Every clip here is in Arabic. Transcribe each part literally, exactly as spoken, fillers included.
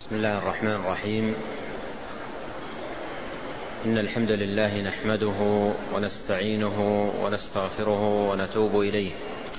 بسم الله الرحمن الرحيم. إن الحمد لله نحمده ونستعينه ونستغفره ونتوب إليه،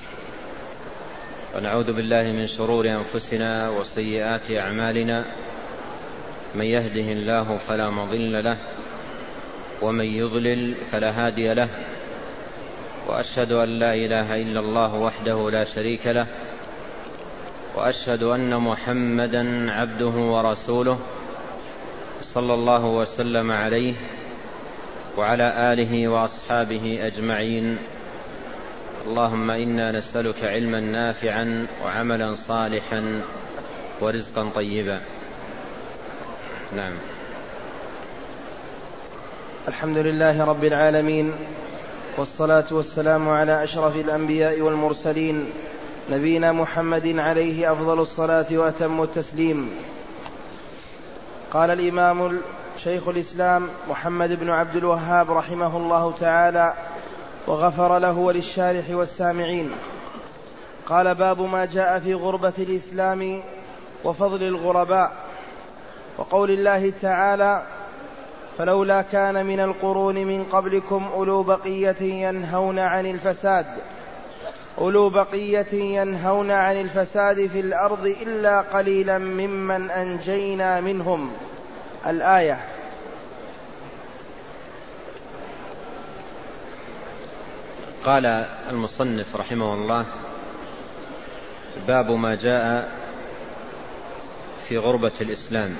ونعوذ بالله من شرور أنفسنا وسيئات أعمالنا، من يهده الله فلا مضل له ومن يضلل فلا هادي له، وأشهد أن لا إله إلا الله وحده لا شريك له، وأشهد أن محمدا عبده ورسوله صلى الله وسلم عليه وعلى آله وأصحابه أجمعين. اللهم إنا نسألك علما نافعا وعملا صالحا ورزقا طيبا. نعم. الحمد لله رب العالمين، والصلاة والسلام على أشرف الأنبياء والمرسلين، نبينا محمد عليه أفضل الصلاة وأتم التسليم. قال الإمام شيخ الإسلام محمد بن عبد الوهاب رحمه الله تعالى وغفر له وللشارح والسامعين، قال: باب ما جاء في غربة الإسلام وفضل الغرباء، وقول الله تعالى: فلولا كان من القرون من قبلكم أولو بقية ينهون عن الفساد أولو بقية ينهون عن الفساد في الأرض إلا قليلا ممن أنجينا منهم. الآية. قال المصنف رحمه الله: باب ما جاء في غربة الإسلام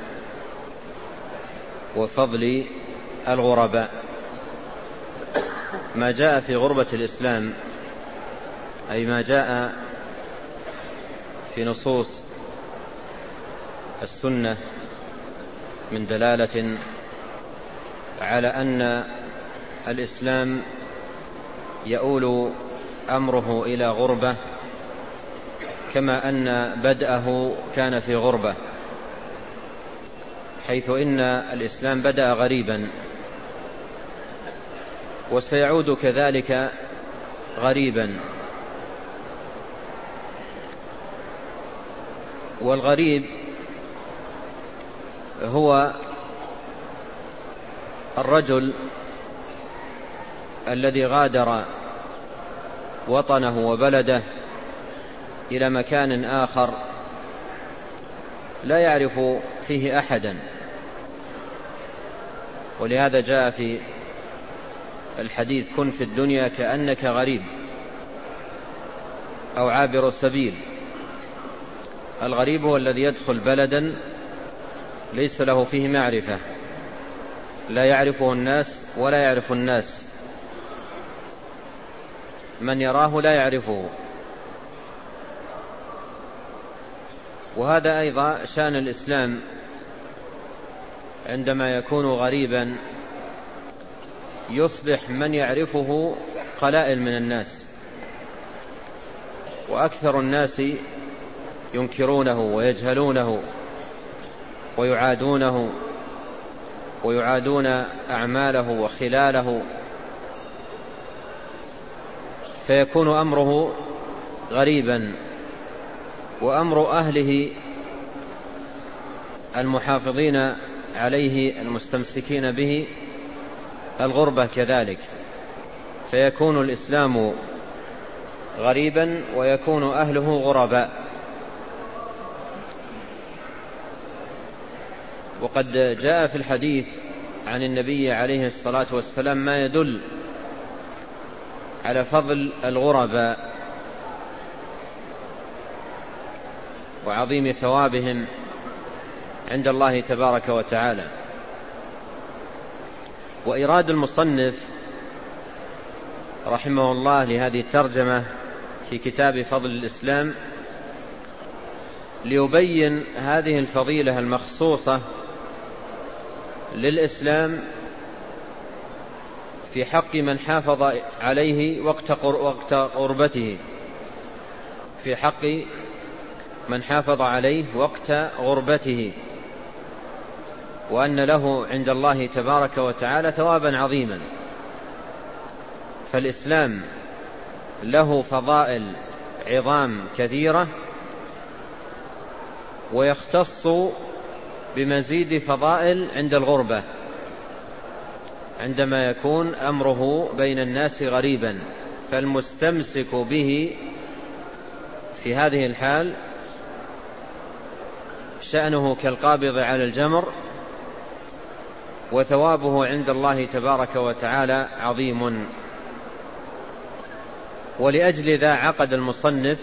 وفضل الغرباء. ما جاء في غربة الإسلام أي ما جاء في نصوص السنة من دلالة على أن الإسلام يؤول أمره إلى غربة، كما أن بدأه كان في غربة، حيث إن الإسلام بدأ غريبا وسيعود كذلك غريبا. والغريب هو الرجل الذي غادر وطنه وبلده إلى مكان آخر لا يعرف فيه أحدا، ولهذا جاء في الحديث: كن في الدنيا كأنك غريب أو عابر سبيل. الغريب هو الذي يدخل بلدا ليس له فيه معرفة، لا يعرفه الناس ولا يعرف الناس، من يراه لا يعرفه. وهذا أيضا شأن الإسلام، عندما يكون غريبا يصبح من يعرفه قلائل من الناس، وأكثر الناس ينكرونه ويجهلونه ويعادونه ويعادون أعماله وخلاله، فيكون أمره غريبا. وأمر أهله المحافظين عليه المستمسكين به الغربة كذلك، فيكون الإسلام غريبا ويكون أهله غرباء. وقد جاء في الحديث عن النبي عليه الصلاة والسلام ما يدل على فضل الغرباء وعظيم ثوابهم عند الله تبارك وتعالى. وإراد المصنف رحمه الله لهذه الترجمة في كتاب فضل الإسلام ليبين هذه الفضيلة المخصوصة للإسلام في حق من حافظ عليه وقت غربته، في حق من حافظ عليه وقت غربته، وأن له عند الله تبارك وتعالى ثوابا عظيما. فالإسلام له فضائل عظام كثيرة، ويختص بمزيد فضائل عند الغربة، عندما يكون أمره بين الناس غريبا، فالمستمسك به في هذه الحال شأنه كالقابض على الجمر، وثوابه عند الله تبارك وتعالى عظيم. ولأجل ذا عقد المصنف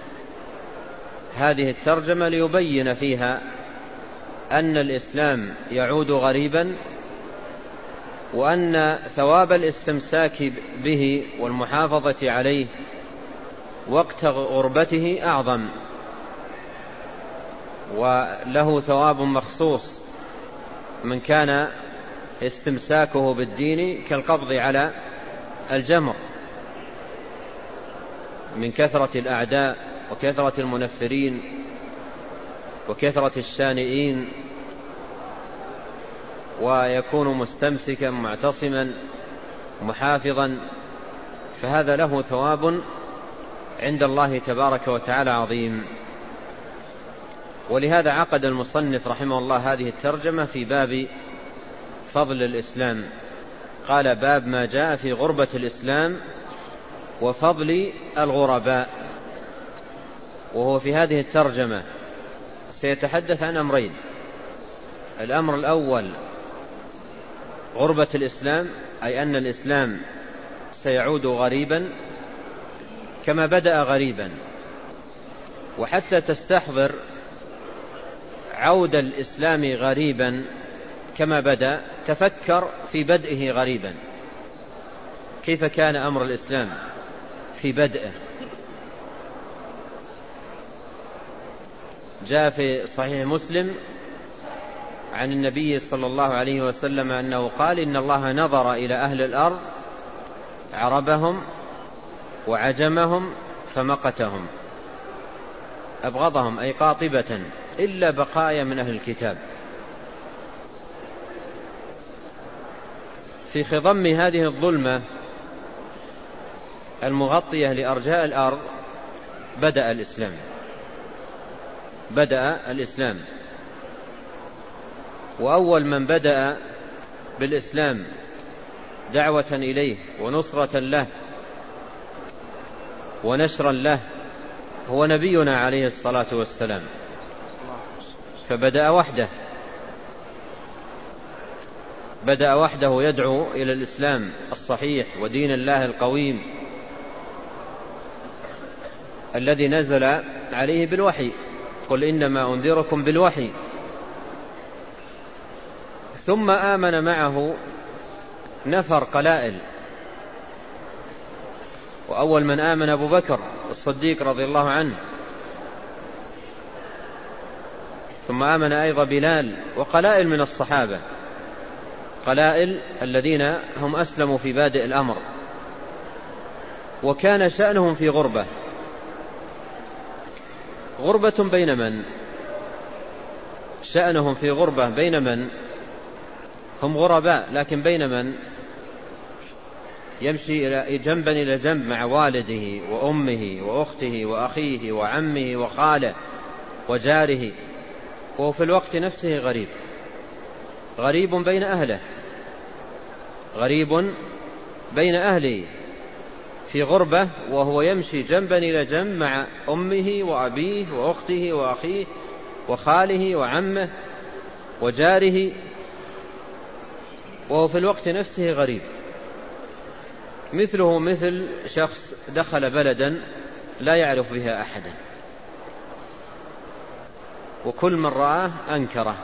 هذه الترجمة ليبين فيها أن الإسلام يعود غريبا، وأن ثواب الاستمساك به والمحافظة عليه وقت غربته أعظم، وله ثواب مخصوص من كان استمساكه بالدين كالقبض على الجمر من كثرة الأعداء وكثرة المنفرين وكثرة الشانئين، ويكون مستمسكا معتصما محافظا، فهذا له ثواب عند الله تبارك وتعالى عظيم. ولهذا عقد المصنف رحمه الله هذه الترجمة في باب فضل الإسلام، قال: باب ما جاء في غربة الإسلام وفضل الغرباء. وهو في هذه الترجمة سيتحدث عن أمرين: الأمر الأول غربة الإسلام، أي أن الإسلام سيعود غريبا كما بدأ غريبا، وحتى تستحضر عود الإسلام غريبا كما بدأ تفكر في بدئه غريبا، كيف كان أمر الإسلام في بدئه. جاء في صحيح مسلم عن النبي صلى الله عليه وسلم أنه قال: إن الله نظر إلى أهل الأرض عربهم وعجمهم فمقتهم، أبغضهم أي قاطبة، إلا بقايا من أهل الكتاب. في خضم هذه الظلمة المغطية لأرجاء الأرض بدأ الإسلام بدأ الإسلام وأول من بدأ بالإسلام دعوة إليه ونصرة له ونشرا له هو نبينا عليه الصلاة والسلام، فبدأ وحده بدأ وحده يدعو إلى الإسلام الصحيح ودين الله القويم الذي نزل عليه بالوحي: قل إنما أنذركم بالوحي. ثم آمن معه نفر قلائل، وأول من آمن أبو بكر الصديق رضي الله عنه، ثم آمن أيضا بلال وقلائل من الصحابة، قلائل الذين هم أسلموا في بادئ الأمر، وكان شأنهم في غربة. غربة بين من؟ شأنهم في غربة بين من؟ هم غرباء، لكن بين من؟ يمشي إلى جنبا إلى جنب مع والده وأمه وأخته وأخيه وعمه وخاله وجاره، وهو في الوقت نفسه غريب، غريب بين أهله، غريب بين أهله في غربة، وهو يمشي جنبا إلى جنب مع أمه وأبيه وأخته وأخيه وخاله وعمه وجاره، وهو في الوقت نفسه غريب. مثله مثل شخص دخل بلدا لا يعرف فيها أحدا، وكل من رآه أنكره.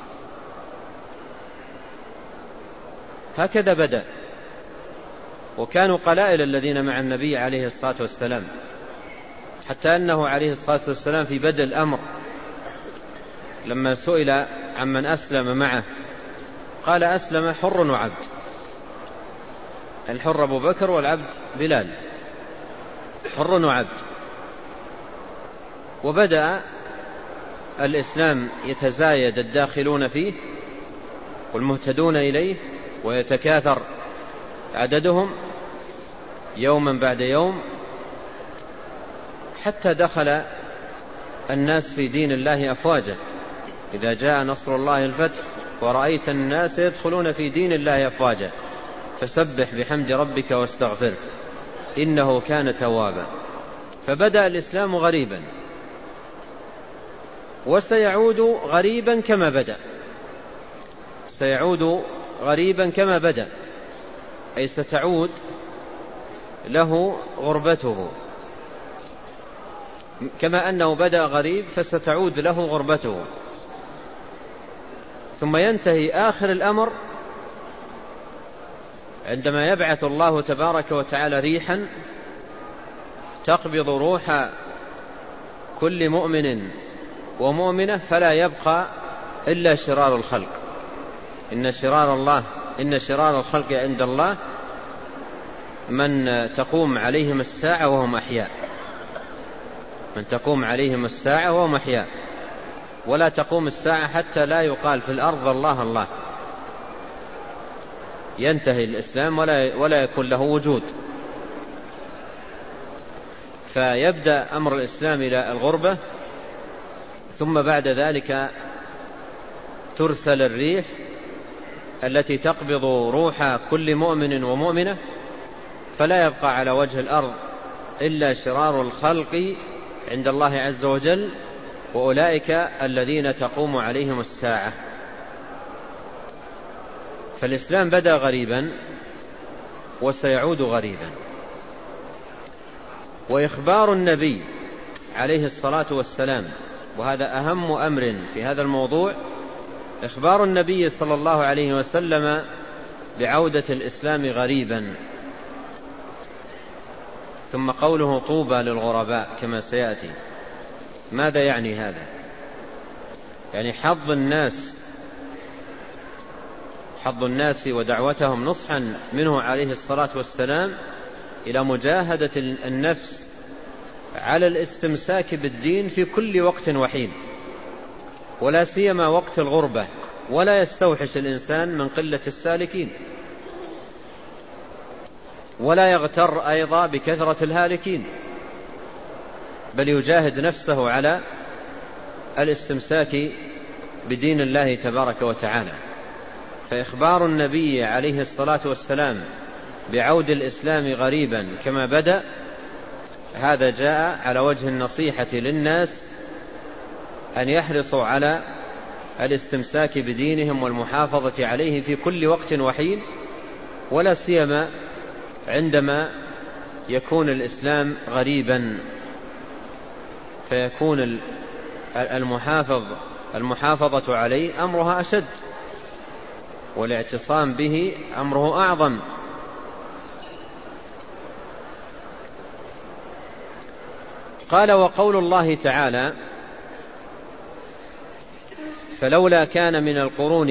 هكذا بدأ، وكانوا قلائل الذين مع النبي عليه الصلاة والسلام، حتى أنه عليه الصلاة والسلام في بدء الأمر لما سئل عمن أسلم معه قال: أسلم حر وعبد، الحر أبو بكر والعبد بلال، حر وعبد. وبدأ الإسلام يتزايد الداخلون فيه والمهتدون إليه، ويتكاثر عددهم يوما بعد يوم، حتى دخل الناس في دين الله أفواجا، إذا جاء نصر الله الفتح ورأيت الناس يدخلون في دين الله أفواجا فسبح بحمد ربك واستغفره إنه كان توابا. فبدأ الإسلام غريبا وسيعود غريبا كما بدأ، سيعود غريبا كما بدأ، أي ستعود له غربته، كما أنه بدأ غريب فستعود له غربته. ثم ينتهي آخر الأمر عندما يبعث الله تبارك وتعالى ريحا تقبض روح كل مؤمن ومؤمنة فلا يبقى إلا شرار الخلق. إن شرار الله إن شرار الخلق عند الله من تقوم عليهم الساعة وهم أحياء، من تقوم عليهم الساعة وهم أحياء، ولا تقوم الساعة حتى لا يقال في الأرض الله الله، ينتهي الإسلام ولا, ولا يكون له وجود. فيبدأ أمر الإسلام إلى الغربة، ثم بعد ذلك ترسل الريح التي تقبض روح كل مؤمن ومؤمنة فلا يبقى على وجه الأرض إلا شرار الخلق عند الله عز وجل، وأولئك الذين تقوم عليهم الساعة. فالإسلام بدأ غريبا وسيعود غريبا. وإخبار النبي عليه الصلاة والسلام، وهذا أهم أمر في هذا الموضوع، إخبار النبي صلى الله عليه وسلم بعودة الإسلام غريبا. ثم قوله طوبى للغرباء كما سيأتي. ماذا يعني هذا؟ يعني حظ الناس حظ الناس ودعوتهم نصحا منه عليه الصلاة والسلام إلى مجاهدة النفس على الاستمساك بالدين في كل وقت وحين، ولا سيما وقت الغربة، ولا يستوحش الإنسان من قلة السالكين، ولا يغتر أيضا بكثرة الهالكين، بل يجاهد نفسه على الاستمساك بدين الله تبارك وتعالى. فإخبار النبي عليه الصلاة والسلام بعود الإسلام غريبا كما بدأ، هذا جاء على وجه النصيحة للناس أن يحرصوا على الاستمساك بدينهم والمحافظة عليه في كل وقت وحين، ولا سيما عندما يكون الإسلام غريبا، فيكون المحافظ المحافظة عليه أمرها أشد، والاعتصام به أمره أعظم. قال: وقول الله تعالى: فلولا كان من القرون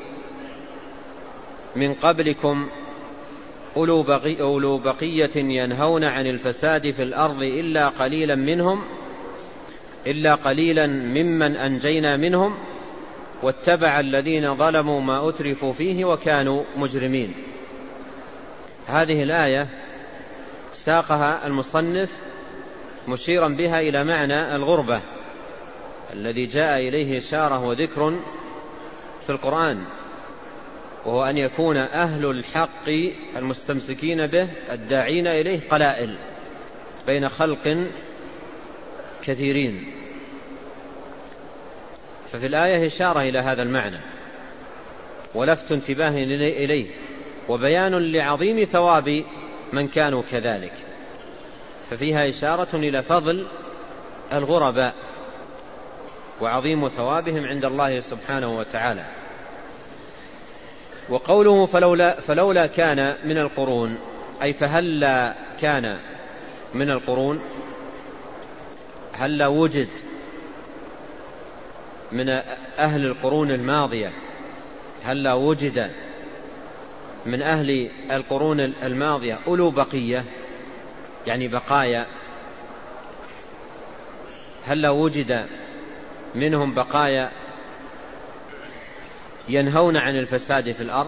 من قبلكم أولو, بقي أولو بقية ينهون عن الفساد في الأرض إلا قليلا منهم إلا قليلا ممن أنجينا منهم واتبع الذين ظلموا ما أترفوا فيه وكانوا مجرمين. هذه الآية ساقها المصنف مشيرا بها إلى معنى الغربة الذي جاء إليه إشارة وذكر في القرآن، وهو أن يكون أهل الحق المستمسكين به الداعين إليه قلائل بين خلق كثيرين. ففي الآية إشارة إلى هذا المعنى ولفت انتباه إليه، وبيان لعظيم ثواب من كانوا كذلك. ففيها إشارة إلى فضل الغرباء وعظيم ثوابهم عند الله سبحانه وتعالى. وقوله فلولا, فلولا كان من القرون، أي فهلا كان من القرون، هلا وجد من أهل القرون الماضية، هلا وجد من أهل القرون الماضية أولو بقية، يعني بقايا، هلا وجد منهم بقايا ينهون عن الفساد في الأرض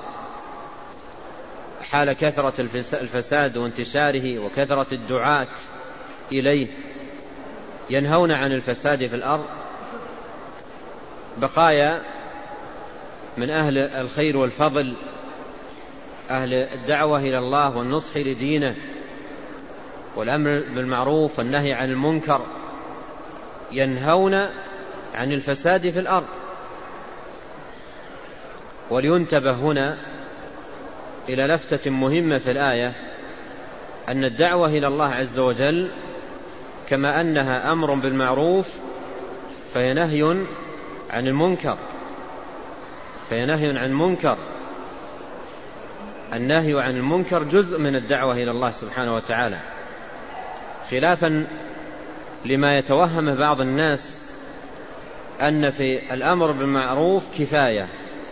حال كثرة الفساد وانتشاره وكثرة الدعاة إليه، ينهون عن الفساد في الأرض بقايا من أهل الخير والفضل، أهل الدعوة إلى الله والنصح لدينه والأمر بالمعروف والنهي عن المنكر، ينهون عن الفساد في الأرض. ولينتبه هنا إلى لفتة مهمة في الآية، أن الدعوة إلى الله عز وجل كما أنها أمر بالمعروف فهي نهي عن المنكر، فهي نهي عن المنكر. النهي عن المنكر جزء من الدعوة إلى الله سبحانه وتعالى، خلافا لما يتوهم بعض الناس أن في الأمر بالمعروف كفاية،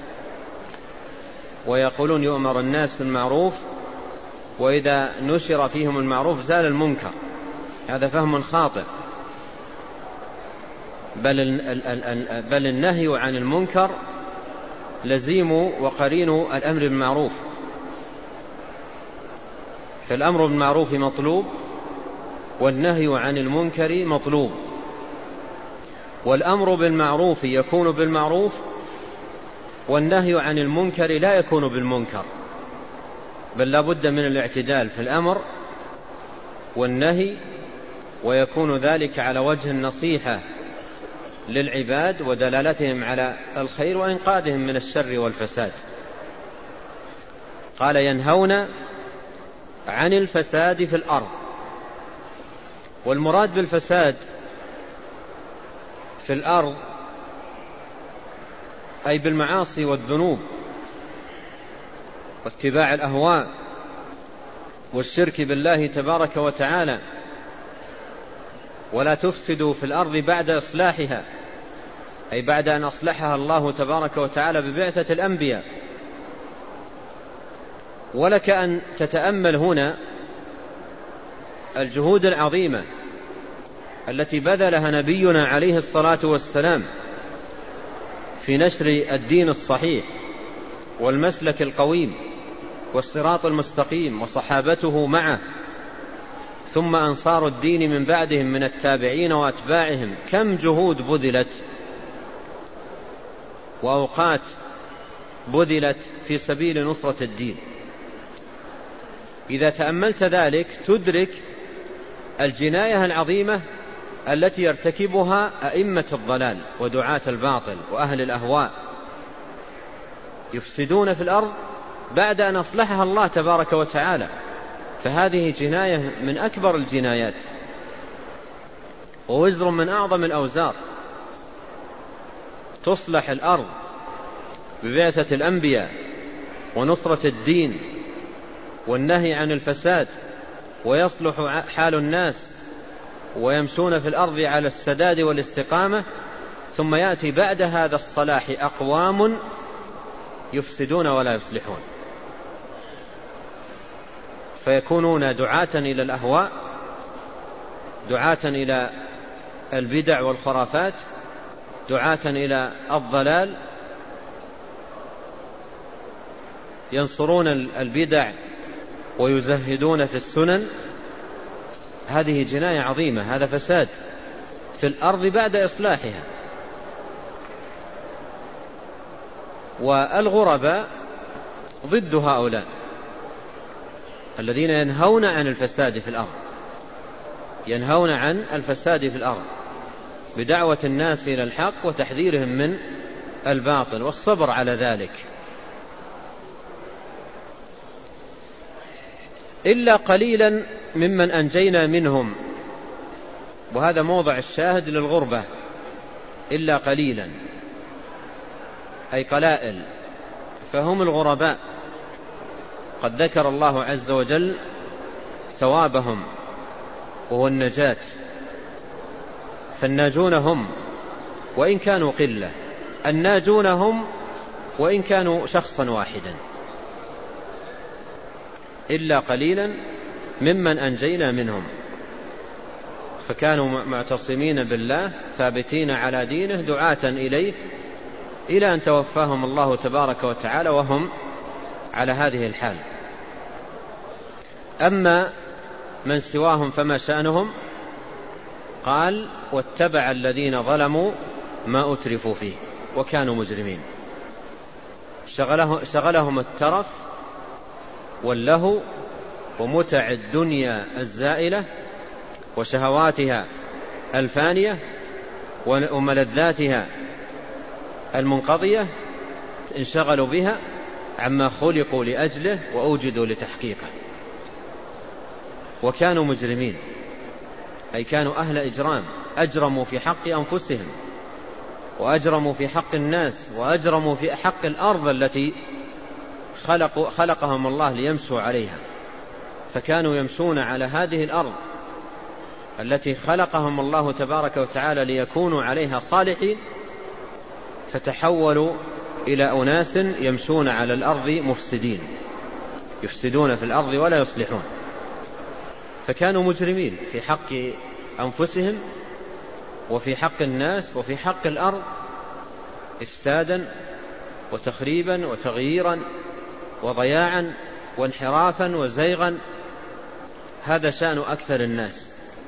ويقولون يؤمر الناس بالمعروف وإذا نشر فيهم المعروف زال المنكر. هذا فهم خاطئ، بل, بل النهي عن المنكر لزيم وقرين الأمر بالمعروف. فالأمر بالمعروف مطلوب والنهي عن المنكر مطلوب، والأمر بالمعروف يكون بالمعروف والنهي عن المنكر لا يكون بالمنكر، بل لا بد من الاعتدال في الأمر والنهي، ويكون ذلك على وجه النصيحة للعباد ودلالتهم على الخير وإنقاذهم من الشر والفساد. قال ينهون عن الفساد في الأرض، والمراد بالفساد في الأرض أي بالمعاصي والذنوب واتباع الأهواء والشرك بالله تبارك وتعالى. ولا تفسدوا في الأرض بعد إصلاحها، أي بعد أن أصلحها الله تبارك وتعالى ببعثة الأنبياء. ولك أن تتأمل هنا الجهود العظيمة التي بذلها نبينا عليه الصلاة والسلام في نشر الدين الصحيح والمسلك القويم والصراط المستقيم، وصحابته معه، ثم أنصار الدين من بعدهم من التابعين وأتباعهم. كم جهود بذلت وأوقات بذلت في سبيل نصرة الدين. إذا تأملت ذلك تدرك الجناية العظيمة التي يرتكبها أئمة الضلال ودعاة الباطل وأهل الأهواء، يفسدون في الأرض بعد أن أصلحها الله تبارك وتعالى. فهذه جناية من أكبر الجنايات ووزر من أعظم الأوزار. تصلح الأرض ببعثة الأنبياء ونصرة الدين والنهي عن الفساد، ويصلح حال الناس ويمشون في الأرض على السداد والاستقامة، ثم يأتي بعد هذا الصلاح أقوام يفسدون ولا يصلحون، فيكونون دعاة إلى الأهواء، دعاة إلى البدع والخرافات، دعاة إلى الضلال، ينصرون البدع ويزهدون في السنن. هذه جناية عظيمة، هذا فساد في الأرض بعد إصلاحها. والغرباء ضد هؤلاء الذين ينهون عن الفساد في الأرض، ينهون عن الفساد في الأرض بدعوة الناس إلى الحق وتحذيرهم من الباطل والصبر على ذلك. إلا قليلا ممن أنجينا منهم، وهذا موضع الشاهد للغربة. إلا قليلا أي قلائل، فهم الغرباء. قد ذكر الله عز وجل ثوابهم وهو النجاة، فالناجون هم وإن كانوا قلة، الناجون هم وإن كانوا شخصا واحدا. إلا قليلا ممن أنجينا منهم، فكانوا معتصمين بالله ثابتين على دينه دعاة إليه إلى أن توفاهم الله تبارك وتعالى وهم على هذه الحال. أما من سواهم فما شأنهم؟ قال واتبع الذين ظلموا ما أترفوا فيه. وكانوا مجرمين. شغله شغلهم الترف واللهو ومتع الدنيا الزائلة وشهواتها الفانية وملذاتها المنقضية، انشغلوا بها عما خلقوا لأجله وأوجدوا لتحقيقه. وكانوا مجرمين أي كانوا أهل إجرام، أجرموا في حق أنفسهم وأجرموا في حق الناس وأجرموا في حق الأرض التي خلقوا خلقهم الله ليمشوا عليها. فكانوا يمشون على هذه الأرض التي خلقهم الله تبارك وتعالى ليكونوا عليها صالحين، فتحولوا إلى أناس يمشون على الأرض مفسدين، يفسدون في الأرض ولا يصلحون. فكانوا مجرمين في حق أنفسهم وفي حق الناس وفي حق الأرض، إفسادا وتخريبا وتغييرا وضياعا وانحرافا وزيغا. هذا شأن أكثر الناس.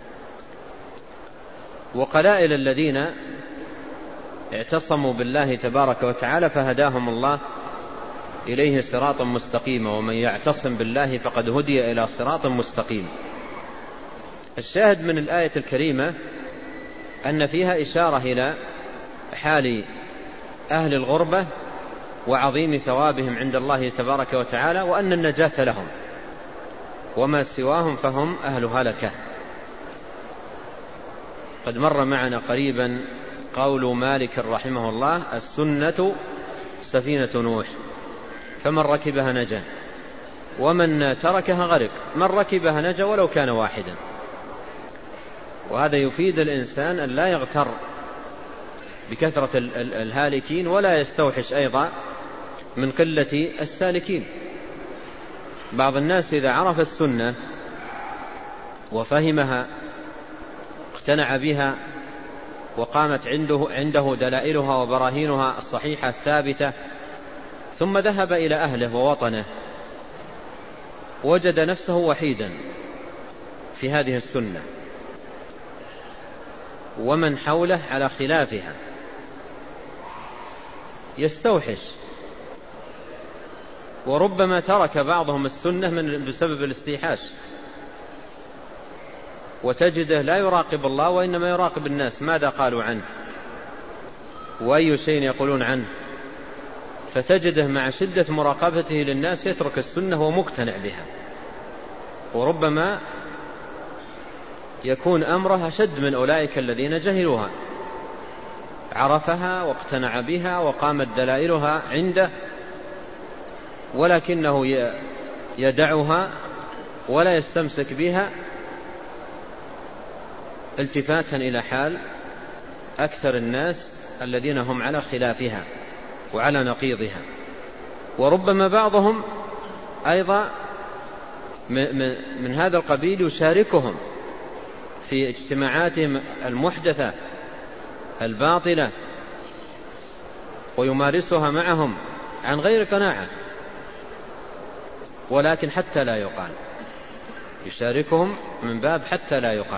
وقلائل الذين اعتصموا بالله تبارك وتعالى فهداهم الله إليه صراطا مستقيما، ومن يعتصم بالله فقد هدي إلى صراط مستقيم. الشاهد من الآية الكريمة أن فيها إشارة إلى حال أهل الغربة وعظيم ثوابهم عند الله تبارك وتعالى، وأن النجاة لهم، وما سواهم فهم أهل هلكة. قد مر معنا قريبا قول مالك رحمه الله: السنة سفينة نوح، فمن ركبها نجا ومن تركها غرق، من ركبها نجا ولو كان واحدا. وهذا يفيد الإنسان أن لا يغتر بكثرة الهالكين ولا يستوحش أيضا من قلة السالكين. بعض الناس إذا عرف السنة وفهمها اقتنع بها وقامت عنده, عنده دلائلها وبراهينها الصحيحة الثابتة، ثم ذهب إلى أهله ووطنه وجد نفسه وحيدا في هذه السنة ومن حوله على خلافها، يستوحش. وربما ترك بعضهم السنة من بسبب الاستيحاش، وتجده لا يراقب الله وإنما يراقب الناس ماذا قالوا عنه وأي شيء يقولون عنه، فتجده مع شدة مراقبته للناس يترك السنة ومقتنع بها. وربما يكون أمره أشد من أولئك الذين جهلوها، عرفها واقتنع بها وقامت دلائلها عنده، ولكنه يدعها ولا يستمسك بها التفاتا إلى حال أكثر الناس الذين هم على خلافها وعلى نقيضها. وربما بعضهم أيضا من هذا القبيل يشاركهم في اجتماعاتهم المحدثة الباطلة ويمارسها معهم عن غير قناعة، ولكن حتى لا يقال، يشاركهم من باب حتى لا يقال،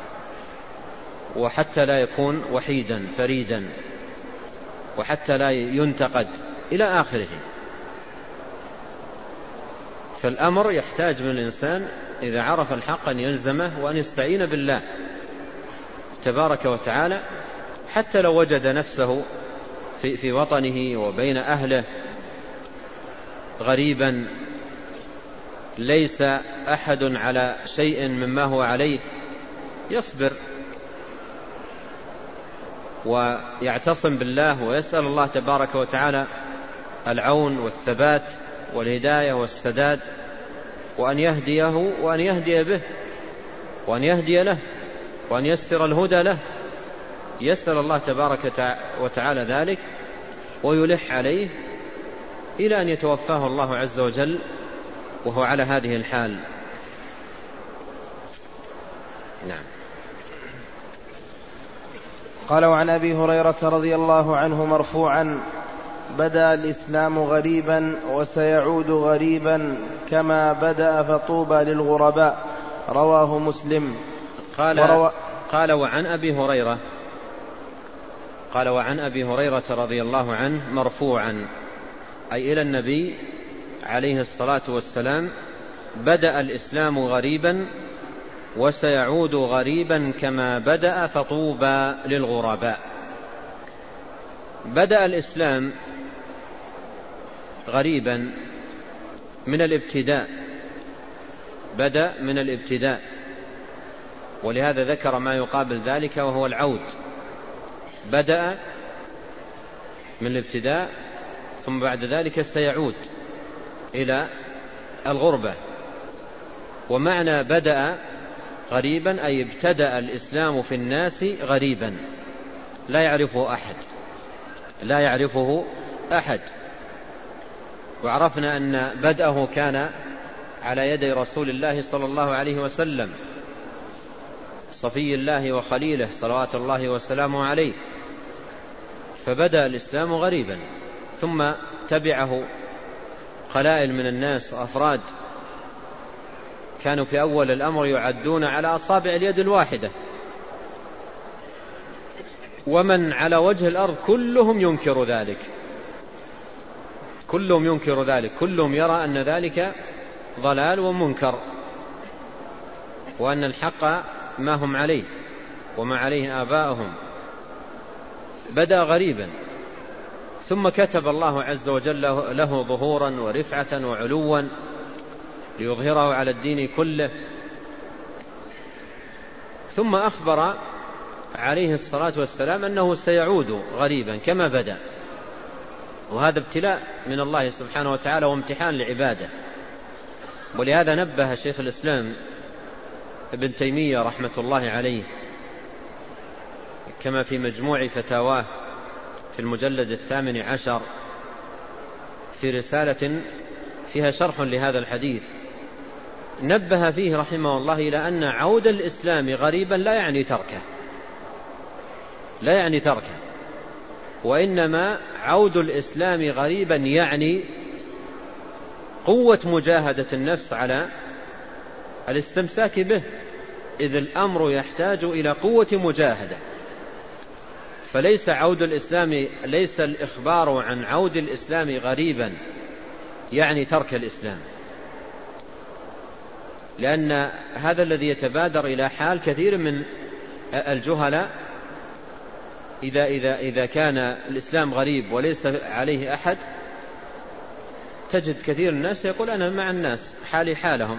وحتى لا يكون وحيدا فريدا، وحتى لا ينتقد إلى آخره. فالأمر يحتاج من الإنسان إذا عرف الحق أن يلزمه وأن يستعين بالله تبارك وتعالى، حتى لو وجد نفسه في, في وطنه وبين أهله غريبا ليس أحد على شيء مما هو عليه، يصبر ويعتصم بالله ويسأل الله تبارك وتعالى العون والثبات والهداية والسداد، وأن يهديه وأن يهدي به وأن يهدي له وأن يسر الهدى له. يسأل الله تبارك وتعالى ذلك ويلح عليه إلى أن يتوفاه الله عز وجل وهو على هذه الحال. نعم. قال: وعن أبي هريرة رضي الله عنه مرفوعا: بدأ الإسلام غريبا وسيعود غريبا كما بدأ فطوبى للغرباء. رواه مسلم. قال, قال وعن أبي هريرة قال: وعن أبي هريرة رضي الله عنه مرفوعا، أي إلى النبي عليه الصلاة والسلام: بدأ الإسلام غريبا وسيعود غريبا كما بدأ فطوبى للغرباء. بدأ الإسلام غريبا من الابتداء، بدأ من الابتداء، ولهذا ذكر ما يقابل ذلك وهو العود. بدأ من الابتداء ثم بعد ذلك سيعود إلى الغربة. ومعنى بدأ غريبا أي ابتدأ الإسلام في الناس غريبا لا يعرفه أحد، لا يعرفه أحد. وعرفنا أن بدأه كان على يدي رسول الله صلى الله عليه وسلم، صفي الله وخليله صلوات الله وسلامه عليه، فبدأ الإسلام غريبا، ثم تبعه قلائل من الناس وأفراد كانوا في أول الأمر يعدون على أصابع اليد الواحدة، ومن على وجه الأرض كلهم ينكر ذلك، كلهم ينكر ذلك، كلهم يرى أن ذلك ضلال ومنكر، وأن الحق ما هم عليه وما عليه آباؤهم. بدأ غريبا، ثم كتب الله عز وجل له ظهورا ورفعة وعلوا ليظهره على الدين كله. ثم أخبر عليه الصلاة والسلام أنه سيعود غريبا كما بدأ، وهذا ابتلاء من الله سبحانه وتعالى وامتحان لعباده. ولهذا نبه شيخ الإسلام ابن تيمية رحمة الله عليه كما في مجموع فتاواه في المجلد الثامن عشر في رسالة فيها شرح لهذا الحديث، نبه فيه رحمه الله إلى أن عود الإسلام غريبا لا يعني تركه، لا يعني تركه، وإنما عود الإسلام غريبا يعني قوة مجاهدة النفس على الاستمساك به، إذ الأمر يحتاج إلى قوة مجاهدة. فليس عود الإسلام، ليس الإخبار عن عود الإسلام غريبا يعني ترك الإسلام، لأن هذا الذي يتبادر إلى حال كثير من الجهلاء، إذا, إذا, إذا كان الإسلام غريب وليس عليه أحد، تجد كثير الناس يقول أنا مع الناس حالي حالهم.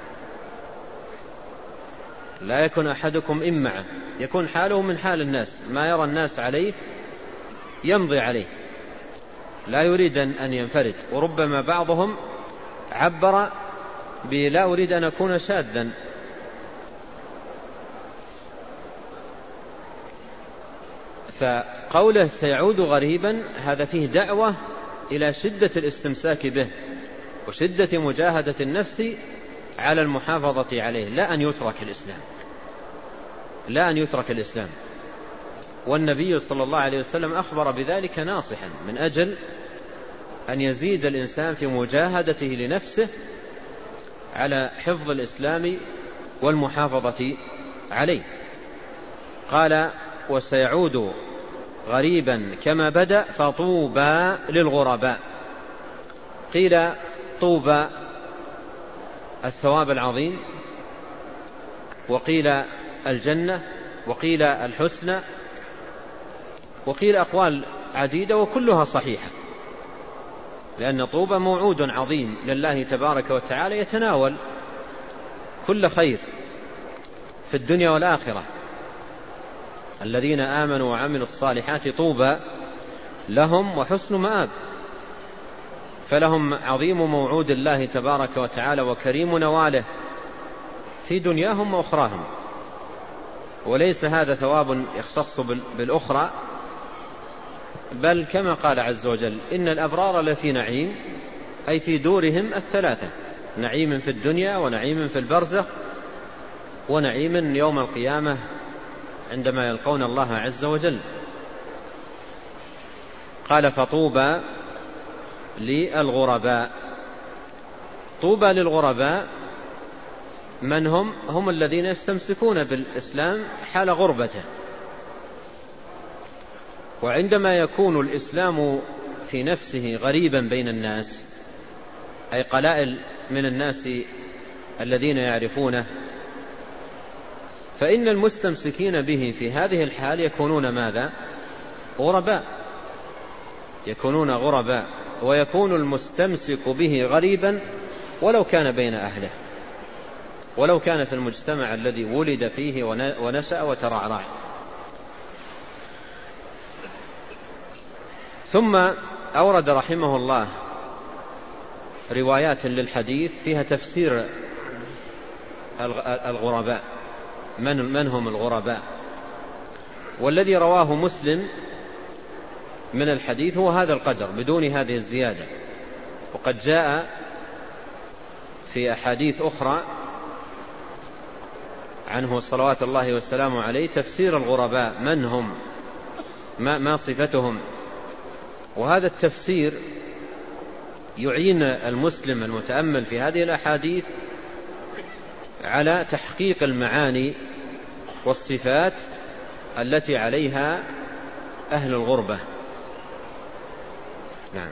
لا يكون أحدكم إمعة، يكون حاله من حال الناس، ما يرى الناس عليه يمضي عليه، لا يريد أن ينفرد. وربما بعضهم عبر بلا أريد أن أكون شاذا. فقوله سيعود غريبا هذا فيه دعوة إلى شدة الاستمساك به وشدة مجاهدة النفس على المحافظة عليه، لا أن يترك الإسلام، لا أن يترك الإسلام. والنبي صلى الله عليه وسلم أخبر بذلك ناصحا من أجل أن يزيد الإنسان في مجاهدته لنفسه على حفظ الإسلام والمحافظة عليه. قال وسيعود غريبا كما بدأ فطوبى للغرباء. قيل طوبى الثواب العظيم، وقيل الجنة، وقيل الحسنى، وقيل أقوال عديدة وكلها صحيحة، لأن طوبى موعود عظيم لله تبارك وتعالى يتناول كل خير في الدنيا والآخرة. الذين آمنوا وعملوا الصالحات طوبى لهم وحسن مآب، فلهم عظيم موعود الله تبارك وتعالى وكريم نواله في دنياهم وأخراهم. وليس هذا ثواب يختص بالأخرى، بل كما قال عز وجل إن الأبرار لفي نعيم، أي في دورهم الثلاثة، نعيم في الدنيا ونعيم في البرزخ ونعيم يوم القيامة عندما يلقون الله عز وجل. قال فطوبى للغرباء. طوبى للغرباء من هم؟ هم الذين يستمسكون بالإسلام حال غربته، وعندما يكون الإسلام في نفسه غريبا بين الناس، أي قلائل من الناس الذين يعرفونه، فإن المستمسكين به في هذه الحال يكونون ماذا؟ غرباء، يكونون غرباء، ويكون المستمسك به غريبا ولو كان بين أهله، ولو كان في المجتمع الذي ولد فيه ونشأ وترعرع. ثم أورد رحمه الله روايات للحديث فيها تفسير الغرباء، من, من هم الغرباء. والذي رواه مسلم من الحديث هو هذا القدر بدون هذه الزيادة، وقد جاء في أحاديث أخرى عنه صلوات الله والسلام عليه تفسير الغرباء، من هم، ما, ما صفتهم. وهذا التفسير يعين المسلم المتأمل في هذه الأحاديث على تحقيق المعاني والصفات التي عليها أهل الغربة. نعم.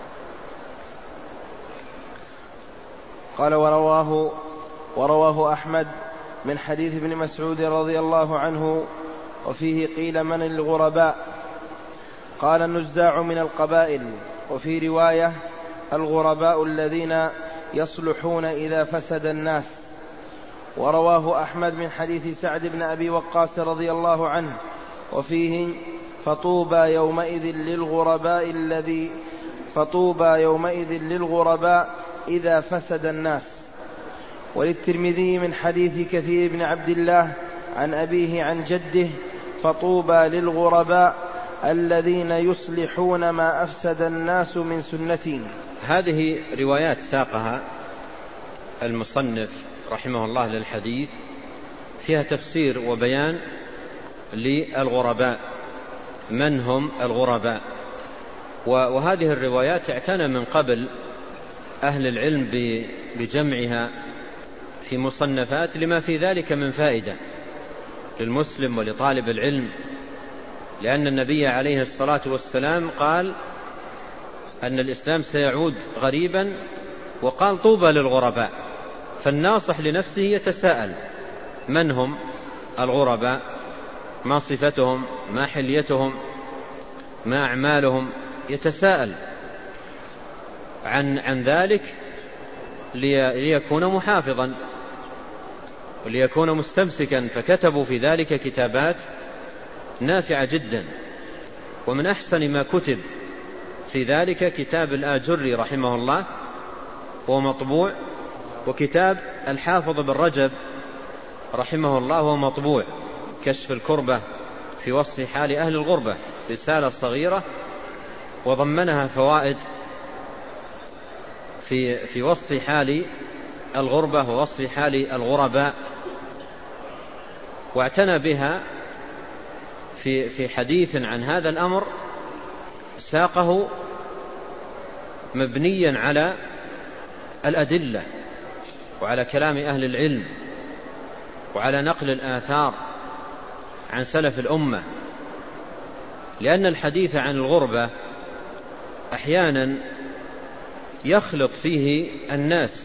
قال ورواه ورواه أحمد من حديث ابن مسعود رضي الله عنه وفيه قيل من الغرباء؟ قال النزاع من القبائل. وفي رواية الغرباء الذين يصلحون إذا فسد الناس. ورواه أحمد من حديث سعد بن أبي وقاص رضي الله عنه وفيه فطوبى يومئذ للغرباء الذي فطوبى يومئذ للغرباء إذا فسد الناس. وللترمذي من حديث كثير بن عبد الله عن أبيه عن جده فطوبى للغرباء الذين يصلحون ما أفسد الناس من سنتي. هذه روايات ساقها المصنف رحمه الله للحديث فيها تفسير وبيان للغرباء، من هم الغرباء. وهذه الروايات اعتنى من قبل أهل العلم بجمعها في مصنفات لما في ذلك من فائدة للمسلم ولطالب العلم، لأن النبي عليه الصلاة والسلام قال أن الإسلام سيعود غريبا، وقال طوبى للغرباء. فالناصح لنفسه يتساءل من هم الغرباء، ما صفتهم، ما حليتهم، ما أعمالهم، يتساءل عن, عن ذلك ليكون محافظا وليكون مستمسكا. فكتبوا في ذلك كتابات نافعة جدا. ومن أحسن ما كتب في ذلك كتاب الآجري رحمه الله وهو مطبوع، وكتاب الحافظ بن رجب رحمه الله وهو مطبوع، كشف الكربة في وصف حال أهل الغربة، رسالة صغيرة وضمنها فوائد في, في وصف حال الغربة ووصف حال الغرباء، واعتنى بها في, في حديث عن هذا الأمر ساقه مبنيا على الأدلة وعلى كلام أهل العلم وعلى نقل الآثار عن سلف الأمة. لأن الحديث عن الغربة أحيانا يخلط فيه الناس،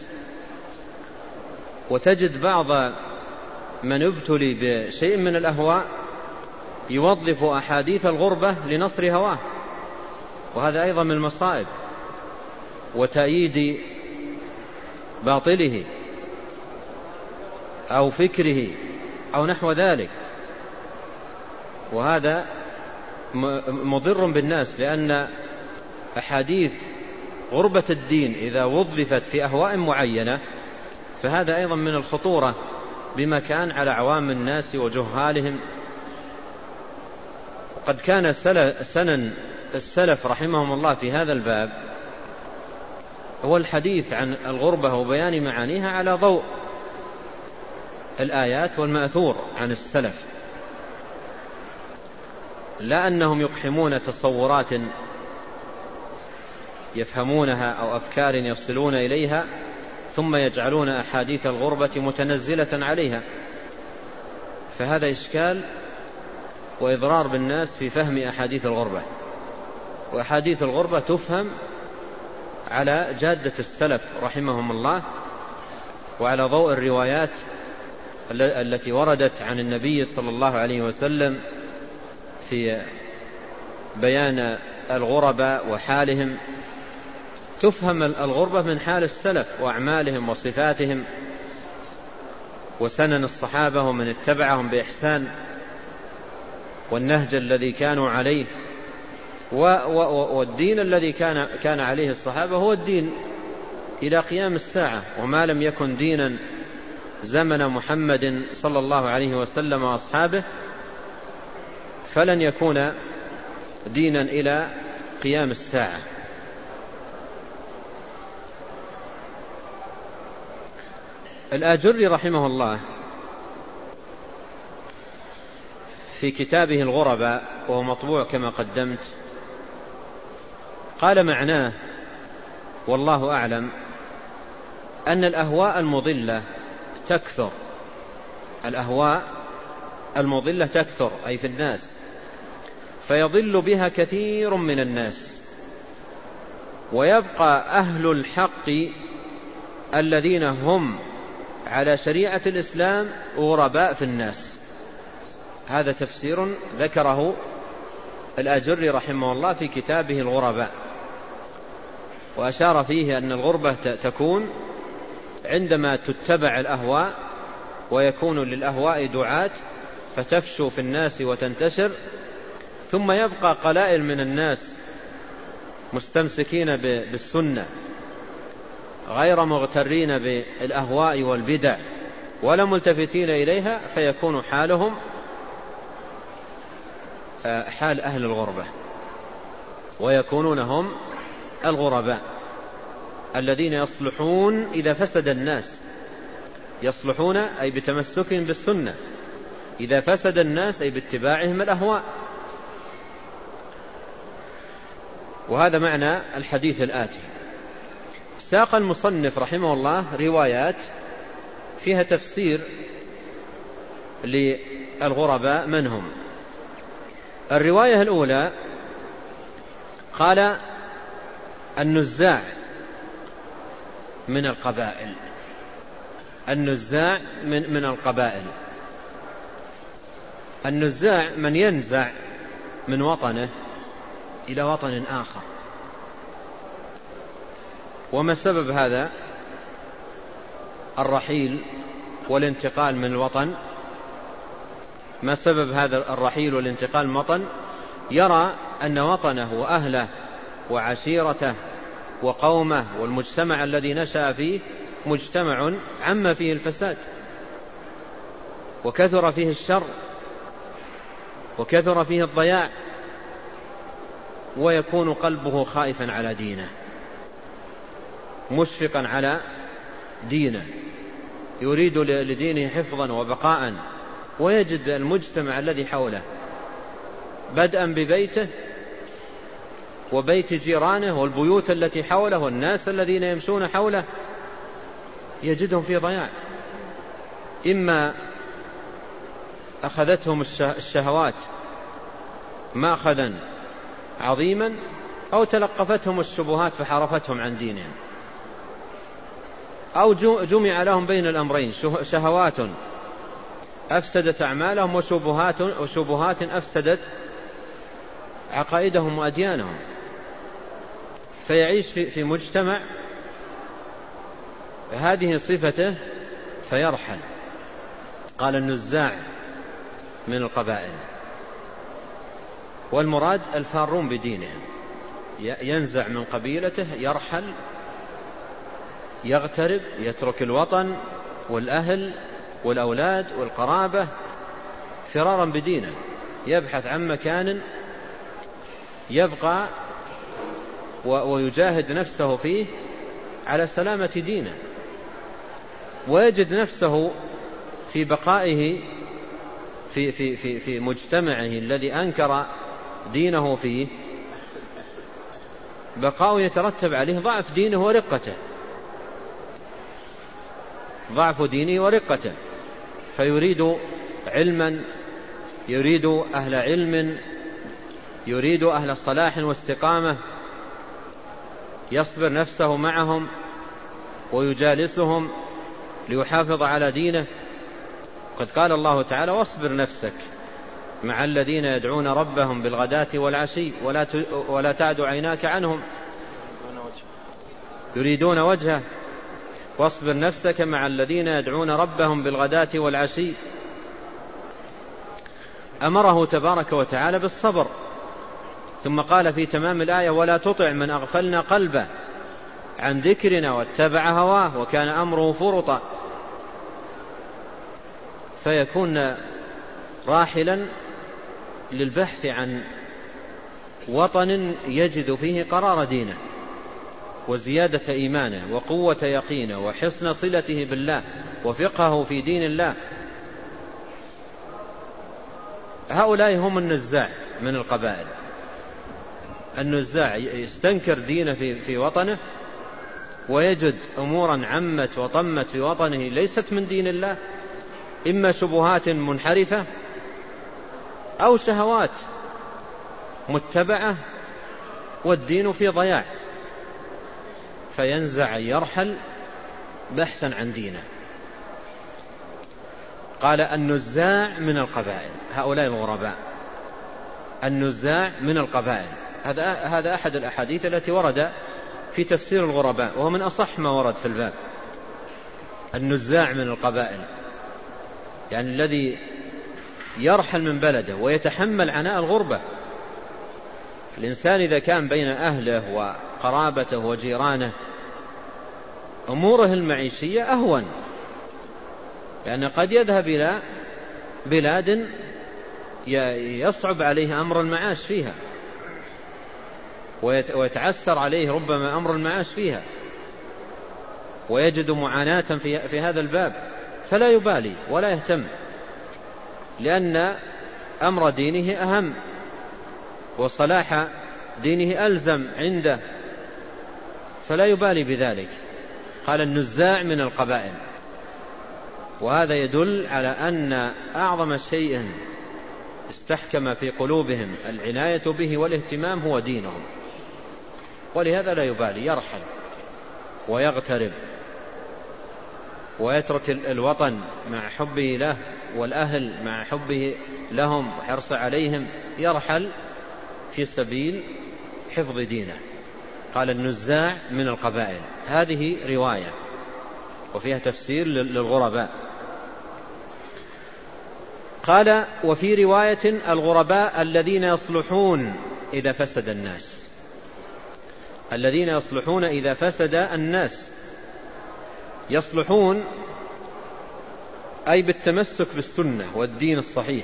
وتجد بعض من ابتلي بشيء من الأهواء يوظف أحاديث الغربة لنصر هواه، وهذا أيضا من المصائب وتأييد باطله أو فكره أو نحو ذلك، وهذا مضر بالناس. لأن أحاديث غربة الدين إذا وظفت في أهواء معينة فهذا أيضا من الخطورة بما كان على عوام الناس وجهالهم. وقد كان سنن السلف رحمهم الله في هذا الباب هو الحديث عن الغربة وبيان معانيها على ضوء الآيات والمأثور عن السلف، لا أنهم يقحمون تصورات يفهمونها أو أفكار يصلون إليها ثم يجعلون أحاديث الغربة متنزلة عليها، فهذا إشكال وإضرار بالناس في فهم أحاديث الغربة. وأحاديث الغربة تفهم على جادة السلف رحمهم الله، وعلى ضوء الروايات التي وردت عن النبي صلى الله عليه وسلم في بيان الغرباء وحالهم. تفهم الغربة من حال السلف وأعمالهم وصفاتهم وسنن الصحابة ومن اتبعهم بإحسان، والنهج الذي كانوا عليه، والدين الذي كان كان عليه الصحابة هو الدين إلى قيام الساعة. وما لم يكن دينا زمن محمد صلى الله عليه وسلم وأصحابه فلن يكون دينا إلى قيام الساعة. الآجري رحمه الله في كتابه الغرباء، وهو مطبوع كما قدمت، قال معناه والله أعلم أن الأهواء المضلة تكثر، الأهواء المضلة تكثر أي في الناس، فيضل بها كثير من الناس، ويبقى أهل الحق الذين هم على شريعة الإسلام غرباء في الناس. هذا تفسير ذكره الآجري رحمه الله في كتابه الغرباء، وأشار فيه أن الغربة تكون عندما تتبع الأهواء ويكون للأهواء دعاة فتفشو في الناس وتنتشر، ثم يبقى قلائل من الناس مستمسكين بالسنة غير مغترين بالأهواء والبدع ولا ملتفتين إليها، فيكون حالهم حال أهل الغربة، ويكونون هم الغرباء الذين يصلحون إذا فسد الناس، يصلحون أي بتمسكهم بالسنة، إذا فسد الناس أي باتباعهم الأهواء. وهذا معنى الحديث الآتي. ساق المصنف رحمه الله روايات فيها تفسير للغرباء من هم. الرواية الأولى قال النزاع من القبائل، النزاع من, من القبائل. النزاع من ينزع من وطنه إلى وطن آخر. وما سبب هذا الرحيل والانتقال من الوطن؟ ما سبب هذا الرحيل والانتقال من الوطن؟ يرى أن وطنه وأهله وعشيرته وقومه والمجتمع الذي نشأ فيه مجتمع عم فيه الفساد وكثر فيه الشر وكثر فيه الضياع، ويكون قلبه خائفا على دينه مشفقا على دينه، يريد لدينه حفظا وبقاء، ويجد المجتمع الذي حوله بدءا ببيته وبيت جيرانه والبيوت التي حوله والناس الذين يمشون حوله يجدهم في ضياع. إما أخذتهم الشهوات مأخذا عظيما، أو تلقفتهم الشبهات فحرفتهم عن دينهم، أو جمع لهم بين الأمرين، شهوات أفسدت أعمالهم وشبهات, وشبهات أفسدت عقائدهم وأديانهم، فيعيش في, في مجتمع هذه صفته فيرحل. قال النزاع من القبائل، والمراد الفارون بدينهم، ينزع من قبيلته، يرحل، يغترب، يترك الوطن والأهل والأولاد والقرابة فرارا بدينه، يبحث عن مكان يبقى ويجاهد نفسه فيه على سلامة دينه، ويجد نفسه في بقائه في, في, في, في مجتمعه الذي أنكر دينه فيه بقاء يترتب عليه ضعف دينه ورقته، ضعف دينه ورقته، فيريد علما يريد أهل علم، يريد أهل صلاح واستقامة، يصبر نفسه معهم ويجالسهم ليحافظ على دينه. قد قال الله تعالى: واصبر نفسك مع الذين يدعون ربهم بالغداة والعشي ولا ولا تعد عيناك عنهم يريدون وجهه. واصبر نفسك مع الذين يدعون ربهم بالغداة والعشي. أمره تبارك وتعالى بالصبر، ثم قال في تمام الآية: ولا تطع من أغفلنا قلبه عن ذكرنا واتبع هواه وكان أمره فرطا. فيكون راحلا للبحث عن وطن يجد فيه قرار دينه وزيادة إيمانه وقوة يقينه وحسن صلته بالله وفقهه في دين الله. هؤلاء هم النزاع من القبائل. النزاع يستنكر دينه في, في وطنه، ويجد أمورا عمت وطمت في وطنه ليست من دين الله، إما شبهات منحرفة أو شهوات متبعة والدين في ضياع، فينزع يرحل بحثا عن دينه. قال: النزاع من القبائل، هؤلاء الغرباء النزاع من القبائل. هذا هذا أحد الأحاديث التي ورد في تفسير الغرباء، وهو من أصح ما ورد في الباب. النزاع من القبائل يعني الذي يرحل من بلده ويتحمل عناء الغربة. الإنسان إذا كان بين أهله وقرابته وجيرانه أموره المعيشية أهون، لأن قد يذهب إلى بلاد يصعب عليه أمر المعاش فيها ويتعسر عليه ربما أمر المعاش فيها، ويجد معاناة في, في هذا الباب، فلا يبالي ولا يهتم، لأن أمر دينه أهم وصلاح دينه ألزم عنده، فلا يبالي بذلك. قال: النزاع من القبائل. وهذا يدل على أن أعظم شيء استحكم في قلوبهم العناية به والاهتمام هو دينهم، ولهذا لا يبالي، يرحل ويغترب ويترك الوطن مع حبه له والأهل مع حبه لهم وحرص عليهم، يرحل في سبيل حفظ دينه. قال: النزاع من القبائل. هذه رواية وفيها تفسير للغرباء. قال: وفي رواية: الغرباء الذين يصلحون إذا فسد الناس. الذين يصلحون إذا فسد الناس. يصلحون أي بالتمسك بالسنة والدين الصحيح،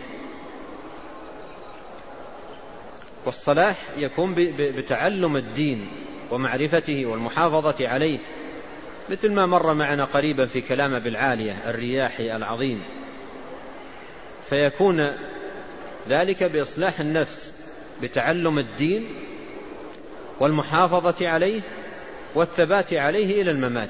والصلاح يكون بتعلم الدين ومعرفته والمحافظة عليه، مثل ما مر معنا قريبا في كلام أبي العالية الرياحي العظيم. فيكون ذلك بإصلاح النفس بتعلم الدين والمحافظة عليه والثبات عليه إلى الممات.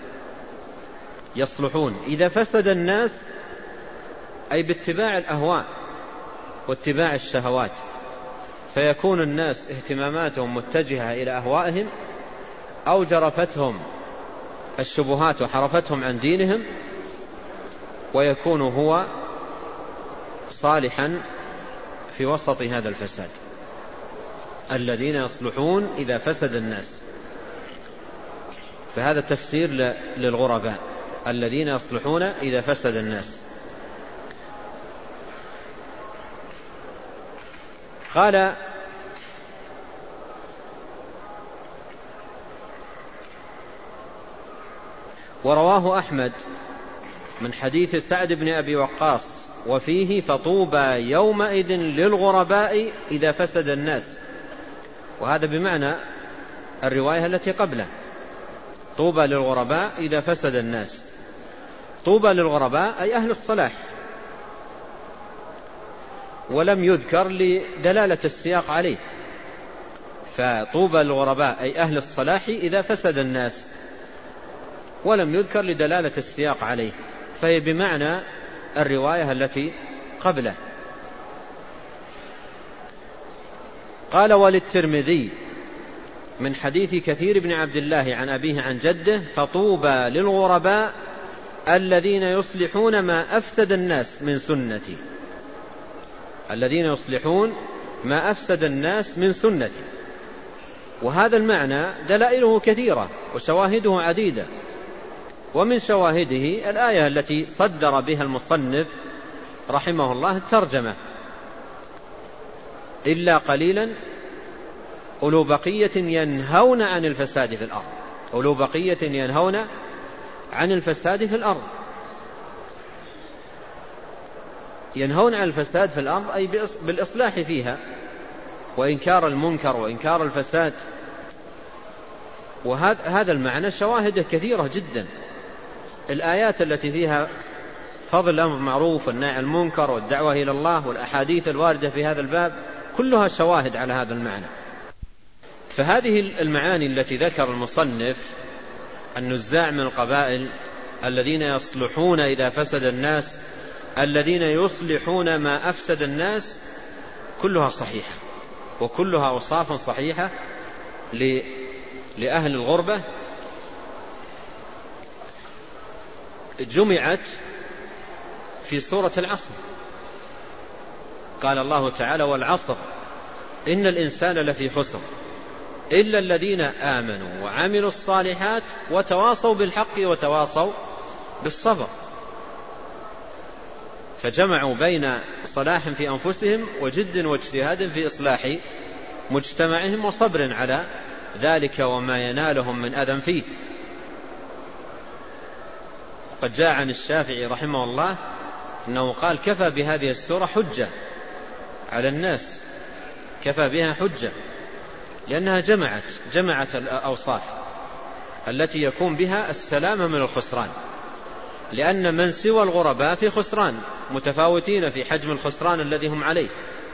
يصلحون إذا فسد الناس أي باتباع الأهواء واتباع الشهوات، فيكون الناس اهتماماتهم متجهة إلى أهوائهم أو جرفتهم الشبهات وحرفتهم عن دينهم، ويكون هو صالحا في وسط هذا الفساد. الذين يصلحون إذا فسد الناس، فهذا تفسير للغرباء، الذين يصلحون إذا فسد الناس. قال: ورواه أحمد من حديث سعد بن أبي وقاص وفيه: فطوبى يومئذ للغرباء إذا فسد الناس. وهذا بمعنى الرواية التي قبله: طوبى للغرباء إذا فسد الناس. طوبى للغرباء أي أهل الصلاح، ولم يذكر لدلالة السياق عليه، فطوبى للغرباء أي أهل الصلاح إذا فسد الناس، ولم يذكر لدلالة السياق عليه، فهي بمعنى الرواية التي قبله. قال وللترمذي من حديث كثير بن عبد الله عن أبيه عن جده فطوبى للغرباء الذين يصلحون ما أفسد الناس من سنتي، الذين يصلحون ما أفسد الناس من سنتي. وهذا المعنى دلائله كثيرة وشواهده عديدة، ومن شواهده الآية التي صدر بها المصنف رحمه الله الترجمة: إلا قليلا أولو بقية ينهون عن الفساد في الأرض، أولو بقية ينهون عن الفساد في الأرض. ينهون عن الفساد في الأرض أي بالإصلاح فيها وإنكار المنكر وإنكار الفساد. وهذا المعنى شواهده كثيرة جدا. الآيات التي فيها فضل الأمر بالمعروف والنهي عن المنكر والدعوة إلى الله والأحاديث الواردة في هذا الباب كلها شواهد على هذا المعنى. فهذه المعاني التي ذكر المصنف: النزاع من القبائل، الذين يصلحون إذا فسد الناس، الذين يصلحون ما أفسد الناس، كلها صحيحة وكلها أوصاف صحيحة لأهل الغربة جمعت في سورة العصر. قال الله تعالى: والعصر إن الإنسان لفي خسر إلا الذين آمنوا وعملوا الصالحات وتواصوا بالحق وتواصوا بالصبر. فجمعوا بين صلاح في أنفسهم وجد واجتهاد في إصلاح مجتمعهم وصبر على ذلك وما ينالهم من أذى فيه. قد جاء عن الشافعي رحمه الله أنه قال: كفى بهذه السورة حجة على الناس، كفى بها حجة، لأنها جمعت جمعت الأوصاف التي يكون بها السلامة من الخسران. لأن من سوى الغرباء في خسران، متفاوتين في حجم الخسران الذي هم عليه،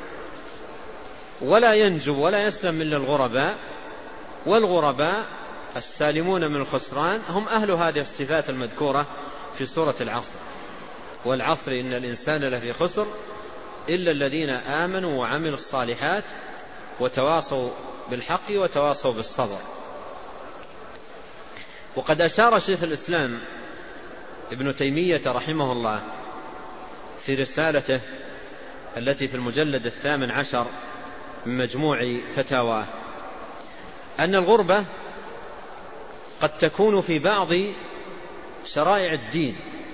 ولا ينجو ولا يسلم إلا الغرباء. والغرباء السالمون من الخسران هم أهل هذه الصفات المذكورة في سورة العصر: والعصر إن الإنسان لفي خسر إلا الذين آمنوا وعملوا الصالحات وتواصوا بالحق وتواصوا بالصبر. وقد أشار شيخ الإسلام ابن تيمية رحمه الله في رسالته التي في المجلد الثامن عشر من مجموع فتاواه أن الغربة قد تكون في بعض شرائع الدين،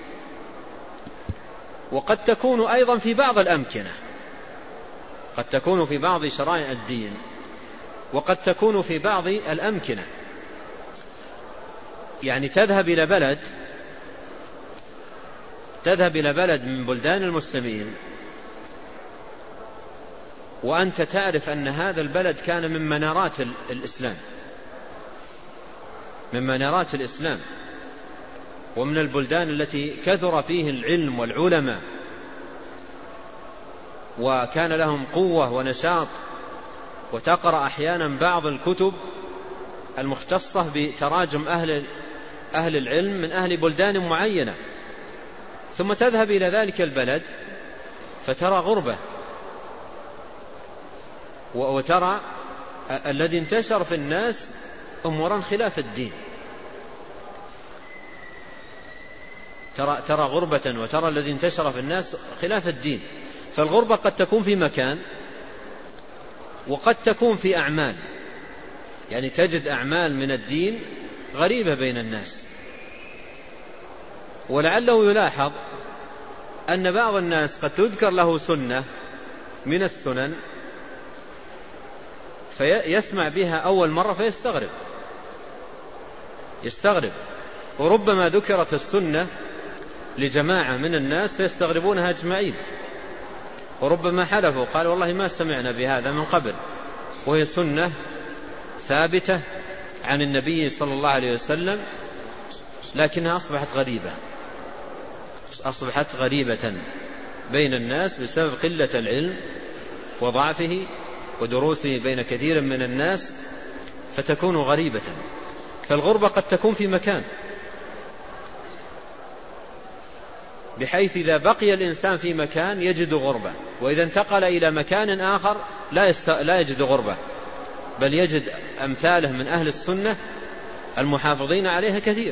وقد تكون أيضا في بعض الأمكنة. قد تكون في بعض شرائع الدين وقد تكون في بعض الأمكنة. يعني تذهب إلى بلد تذهب إلى بلد من بلدان المسلمين وأنت تعرف أن هذا البلد كان من منارات الإسلام من منارات الإسلام ومن البلدان التي كثر فيه العلم والعلماء وكان لهم قوة ونشاط، وتقرأ أحيانا بعض الكتب المختصة بتراجم أهل, أهل العلم من أهل بلدان معينة، ثم تذهب إلى ذلك البلد فترى غربة، وترى الذي انتشر في الناس أمورا خلاف الدين. ترى, ترى غربة وترى الذي انتشر في الناس خلاف الدين. فالغربة قد تكون في مكان وقد تكون في أعمال، يعني تجد أعمال من الدين غريبة بين الناس. ولعله يلاحظ أن بعض الناس قد تذكر له سنة من السنن فيسمع بها أول مرة فيستغرب يستغرب وربما ذكرت السنة لجماعة من الناس فيستغربونها أجمعين، وربما حلفوا قال والله ما سمعنا بهذا من قبل، وهي سنة ثابتة عن النبي صلى الله عليه وسلم، لكنها أصبحت غريبة أصبحت غريبة بين الناس بسبب قلة العلم وضعفه ودروسه بين كثير من الناس، فتكون غريبة. فالغربة قد تكون في مكان بحيث إذا بقي الإنسان في مكان يجد غربة، وإذا انتقل إلى مكان آخر لا, يست... لا يجد غربة، بل يجد أمثاله من أهل السنة المحافظين عليها كثير.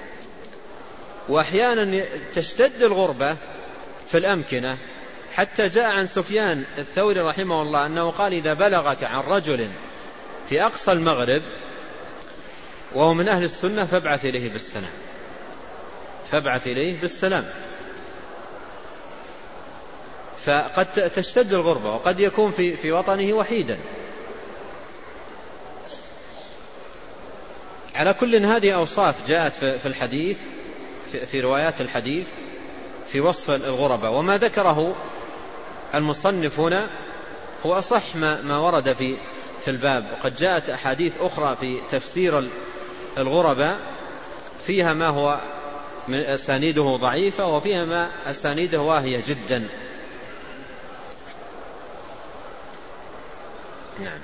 وأحيانا تشتد الغربة في الأمكنة، حتى جاء عن سفيان الثوري رحمه الله أنه قال: إذا بلغك عن رجل في أقصى المغرب وهو من أهل السنة فابعث إليه بالسلام، فابعث إليه بالسلام. فقد تشتد الغربة، وقد يكون في, في وطنه وحيدا. على كل هذه أوصاف جاءت في الحديث، في, في روايات الحديث في وصف الغربة. وما ذكره المصنف هنا هو أصح ما, ما ورد في, في الباب. وقد جاءت أحاديث أخرى في تفسير الغربة فيها ما هو من أسانيده ضعيفة، وفيها ما أسانيده واهية جدا. نعم.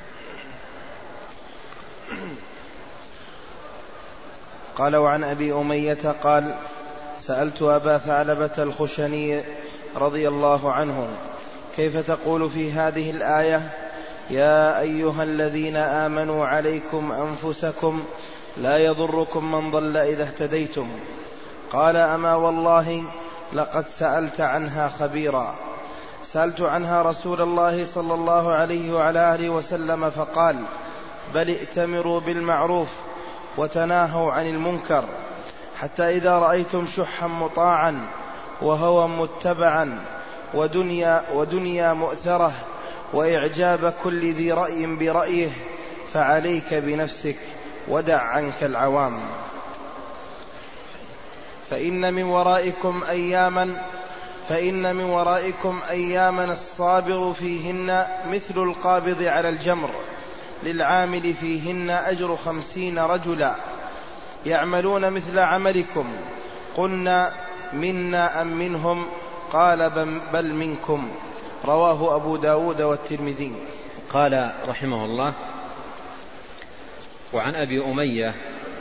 قال: وعن أبي أمية قال: سألت أبا ثعلبة الخشني رضي الله عنه: كيف تقول في هذه الآية: يا أيها الذين آمنوا عليكم أنفسكم لا يضركم من ضل إذا اهتديتم؟ قال: أما والله لقد سألت عنها خبيرا. سألت عنها رسول الله صلى الله عليه وعلى آله وسلم فقال: بل ائتمروا بالمعروف وتناهوا عن المنكر، حتى إذا رأيتم شحا مطاعا وهوى متبعا ودنيا, ودنيا مؤثرة وإعجاب كل ذي رأي برأيه فعليك بنفسك ودع عنك العوام، فإن من ورائكم أياما فإن من ورائكم أياما الصابر فيهن مثل القابض على الجمر، للعامل فيهن أجر خمسين رجلا يعملون مثل عملكم. قلنا: منا أم منهم؟ قال: بل منكم. رواه أبو داود والترمذي. قال رحمه الله: وعن أبي أمية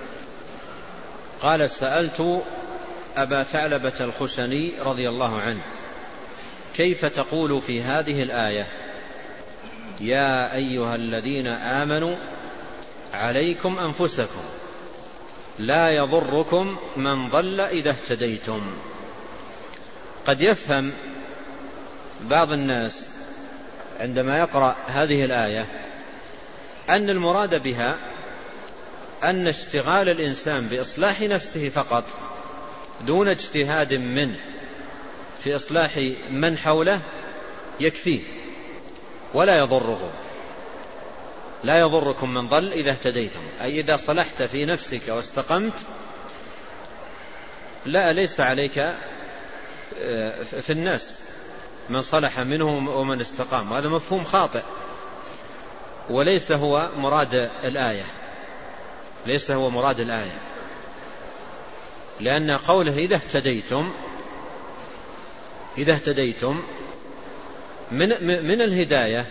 قال: سألت أبا ثعلبة الخشني رضي الله عنه: كيف تقول في هذه الآية: يا أيها الذين آمنوا عليكم أنفسكم لا يضركم من ضل إذا اهتديتم؟ قد يفهم بعض الناس عندما يقرأ هذه الآية أن المراد بها أن اشتغال الإنسان بإصلاح نفسه فقط دون اجتهاد منه في إصلاح من حوله يكفيه ولا يضره. لا يضركم من ضل إذا اهتديتم، أي إذا صلحت في نفسك واستقمت لا ليس عليك في الناس من صلح منهم ومن استقام. وهذا مفهوم خاطئ، وليس هو مراد الآية، ليس هو مراد الآية، لأن قوله إذا اهتديتم إذا اهتديتم من من الهداية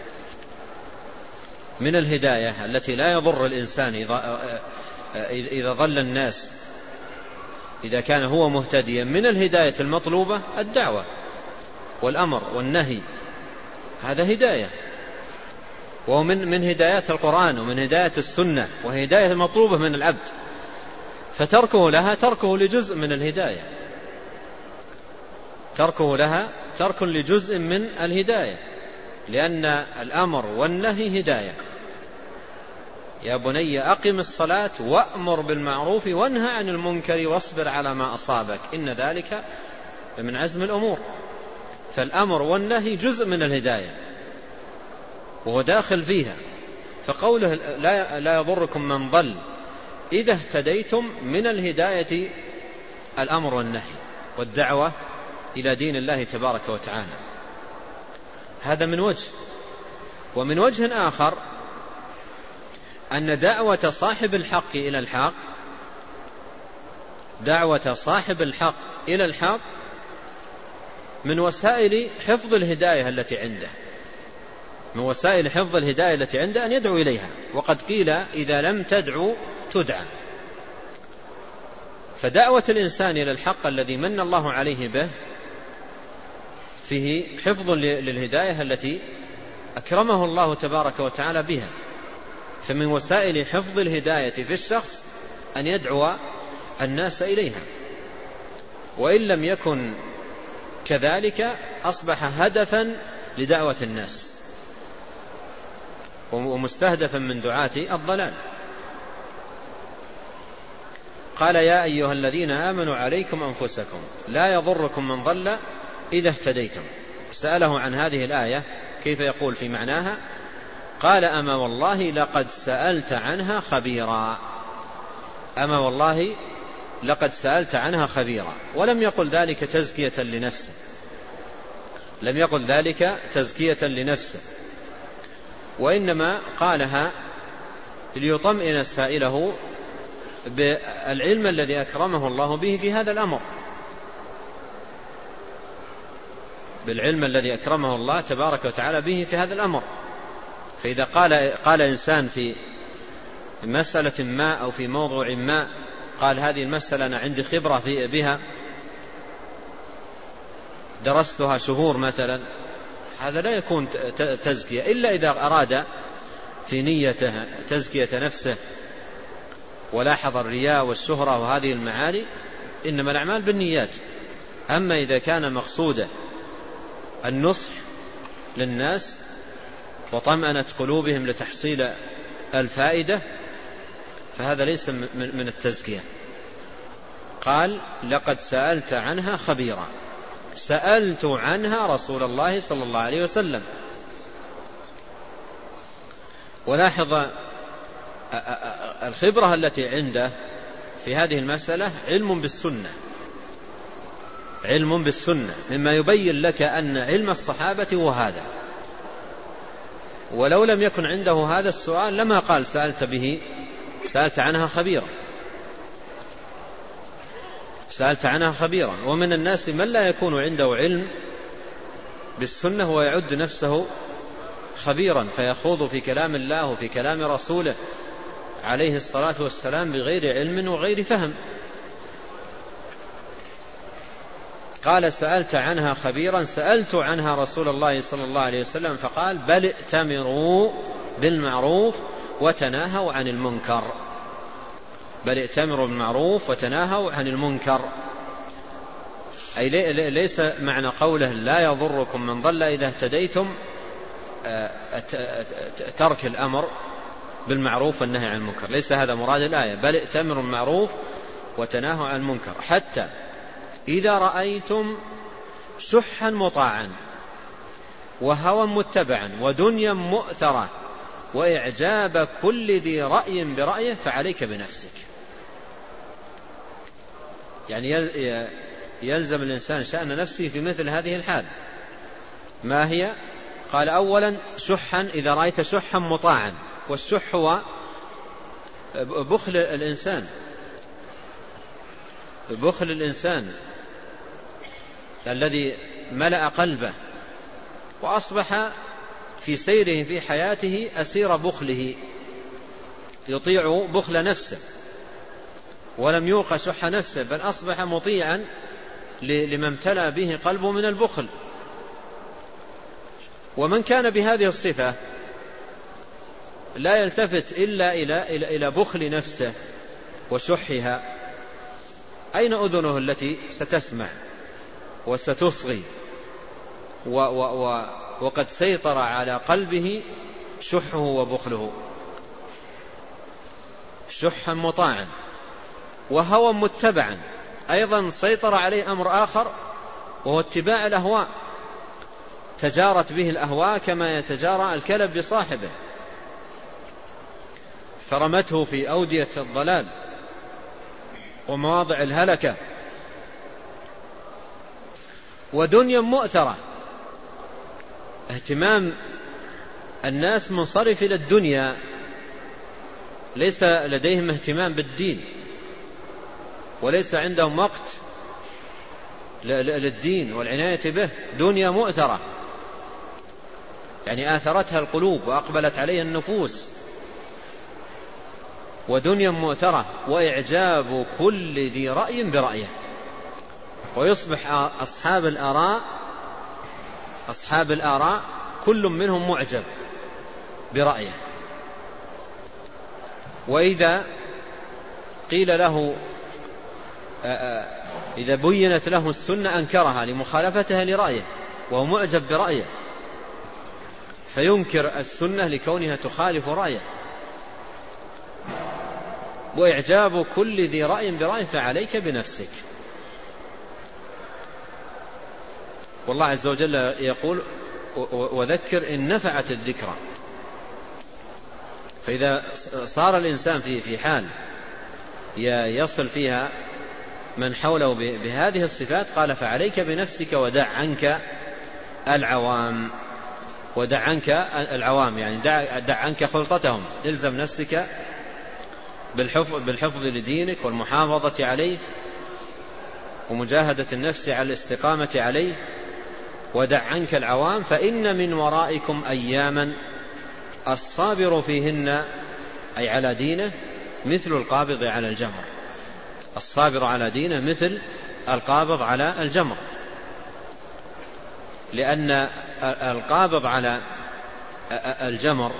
من الهداية التي لا يضر الإنسان إذا إذا ضل الناس، إذا كان هو مهتديا. من الهداية المطلوبة الدعوة والأمر والنهي، هذا هداية، ومن من هدايات القرآن ومن هداية السنة، وهداية المطلوبة من العبد. فتركه لها تركه لجزء من الهداية، تركه لها ترك لجزء من الهداية، لأن الأمر والنهي هداية. يا بني أقم الصلاة وأمر بالمعروف وانهى عن المنكر واصبر على ما أصابك إن ذلك من عزم الأمور. فالأمر والنهي جزء من الهداية وهو داخل فيها. فقوله لا, لا يضركم من ضل إذا اهتديتم من الهداية الأمر والنهي والدعوة إلى دين الله تبارك وتعالى. هذا من وجه. ومن وجه آخر أن دعوة صاحب الحق إلى الحق دعوة صاحب الحق إلى الحق من وسائل حفظ الهداية التي عنده، من وسائل حفظ الهداية التي عنده أن يدعو إليها. وقد قيل إذا لم تدعو تدعى. فدعوة الإنسان إلى الحق الذي من الله عليه به فيه حفظ للهداية التي أكرمه الله تبارك وتعالى بها. فمن وسائل حفظ الهداية في الشخص أن يدعو الناس إليها، وإن لم يكن كذلك أصبح هدفا لدعوة الناس ومستهدفا من دعاة الضلال. قال يا أيها الذين آمنوا عليكم أنفسكم لا يضركم من ضل إذا اهتديتم. سأله عن هذه الآية كيف يقول في معناها، قال أما والله لقد سألت عنها خبيرا. أما والله لقد سألت عنها خبيرا، ولم يقل ذلك تزكية لنفسه، لم يقل ذلك تزكية لنفسه، وإنما قالها ليطمئن سائله بالعلم الذي أكرمه الله به في هذا الأمر، بالعلم الذي أكرمه الله تبارك وتعالى به في هذا الأمر. فإذا قال, قال إنسان في مسألة ما أو في موضوع ما، قال هذه المسألة أنا عندي خبرة في بها، درستها شهور مثلا، هذا لا يكون تزكية إلا إذا أراد في نيته تزكية نفسه ولاحظ الرياء والشهرة وهذه المعاني، إنما الأعمال بالنيات. أما إذا كان مقصوده النصح للناس وطمأنة قلوبهم لتحصيل الفائدة فهذا ليس من التزكية. قال لقد سألت عنها خبيرا، سألت عنها رسول الله صلى الله عليه وسلم. ولاحظ الخبرة التي عنده في هذه المسألة علم بالسنة، علم بالسنة مما يبين لك أن علم الصحابة هو هذا، ولو لم يكن عنده هذا السؤال لما قال سألت به، سألت عنها خبيرا، سألت عنها خبيرا. ومن الناس من لا يكون عنده علم بالسنة ويعد نفسه خبيرا، فيخوض في كلام الله وفي كلام رسوله عليه الصلاة والسلام بغير علم وغير فهم. قال سألت عنها خبيرا، سألت عنها رسول الله صلى الله عليه وسلم فقال بل ائتمروا بالمعروف وتناهوا عن المنكر، بل ائتمروا بالمعروف وتناهوا عن المنكر. أي ليس معنى قوله لا يضركم من ضل إذا اهتديتم ترك الأمر بالمعروف والنهي عن المنكر، ليس هذا مراد الآية، بل ائتمروا بالمعروف وتناهوا عن المنكر حتى إذا رأيتم شحا مطاعا وهوى متبعا ودنيا مؤثرة وإعجاب كل ذي رأي برأيه فعليك بنفسك. يعني يلزم الإنسان شأن نفسه في مثل هذه الحال. ما هي؟ قال أولا شحا، إذا رأيت شحا مطاعا، والشح هو بخل الإنسان، بخل الإنسان الذي ملأ قلبه وأصبح في سيره في حياته أسير بخله، يطيع بخل نفسه ولم يوق شح نفسه، بل أصبح مطيعا لما امتلأ به قلبه من البخل. ومن كان بهذه الصفة لا يلتفت إلا إلى, إلى, إلى بخل نفسه وشحها، أين أذنه التي ستسمع وستصغي و و و وقد سيطر على قلبه شحه وبخله. شحا مطاعا وهوى متبعا، أيضا سيطر عليه أمر آخر وهو اتباع الأهواء، تجارت به الأهواء كما يتجارى الكلب بصاحبه، فرمته في أودية الضلال ومواضع الهلكة. ودنيا مؤثرة، اهتمام الناس منصرف إلى الدنيا، ليس لديهم اهتمام بالدين، وليس عندهم وقت للدين والعناية به. دنيا مؤثرة يعني آثرتها القلوب وأقبلت عليها النفوس. ودنيا مؤثرة وإعجاب كل ذي رأي برأيه، ويصبح أصحاب الآراء أصحاب الآراء كل منهم معجب برأيه. وإذا قيل له إذا بينت له السنة أنكرها لمخالفتها لرأيه، وهو معجب برأيه، فينكر السنة لكونها تخالف رأيه. وإعجاب كل ذي رأي برأيه فعليك بنفسك. والله عز وجل يقول وذكر إن نفعت الذكرى. فإذا صار الإنسان في في حال يصل فيها من حوله بهذه الصفات قال فعليك بنفسك ودع عنك العوام. ودع عنك العوام يعني دع, دع عنك خلطتهم، الزم نفسك بالحفظ, بالحفظ لدينك والمحافظة عليه ومجاهدة النفس على الاستقامة عليه. ودع عنك العوام فإن من ورائكم أياما الصابر فيهن أي على دينه مثل القابض على الجمر. الصابر على دينه مثل القابض على الجمر، لأن القابض على الجمر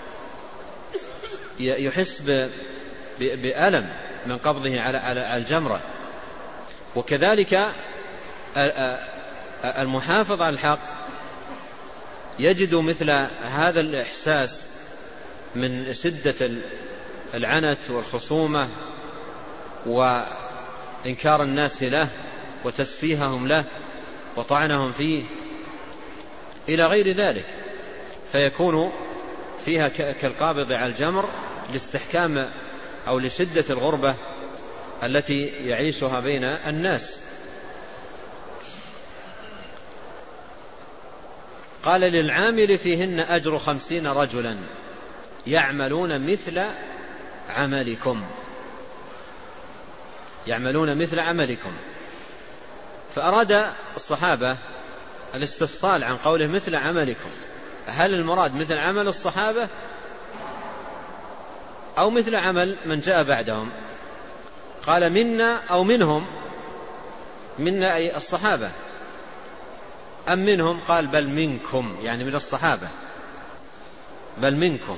يحس بألم من قبضه على الجمرة. وكذلك المحافظ على الحق يجد مثل هذا الإحساس من شدة العنت والخصومة وإنكار الناس له وتسفيههم له وطعنهم فيه إلى غير ذلك، فيكون فيها كالقابض على الجمر لاستحكام أو لشدة الغربة التي يعيشها بين الناس. قال للعامل فيهن أجر خمسين رجلا يعملون مثل عملكم يعملون مثل عملكم. فأراد الصحابة الاستفصال عن قوله مثل عملكم، هل المراد مثل عمل الصحابة أو مثل عمل من جاء بعدهم؟ قال منا أو منهم. منا أي الصحابة، أم منهم؟ قال بل منكم يعني من الصحابة، بل منكم.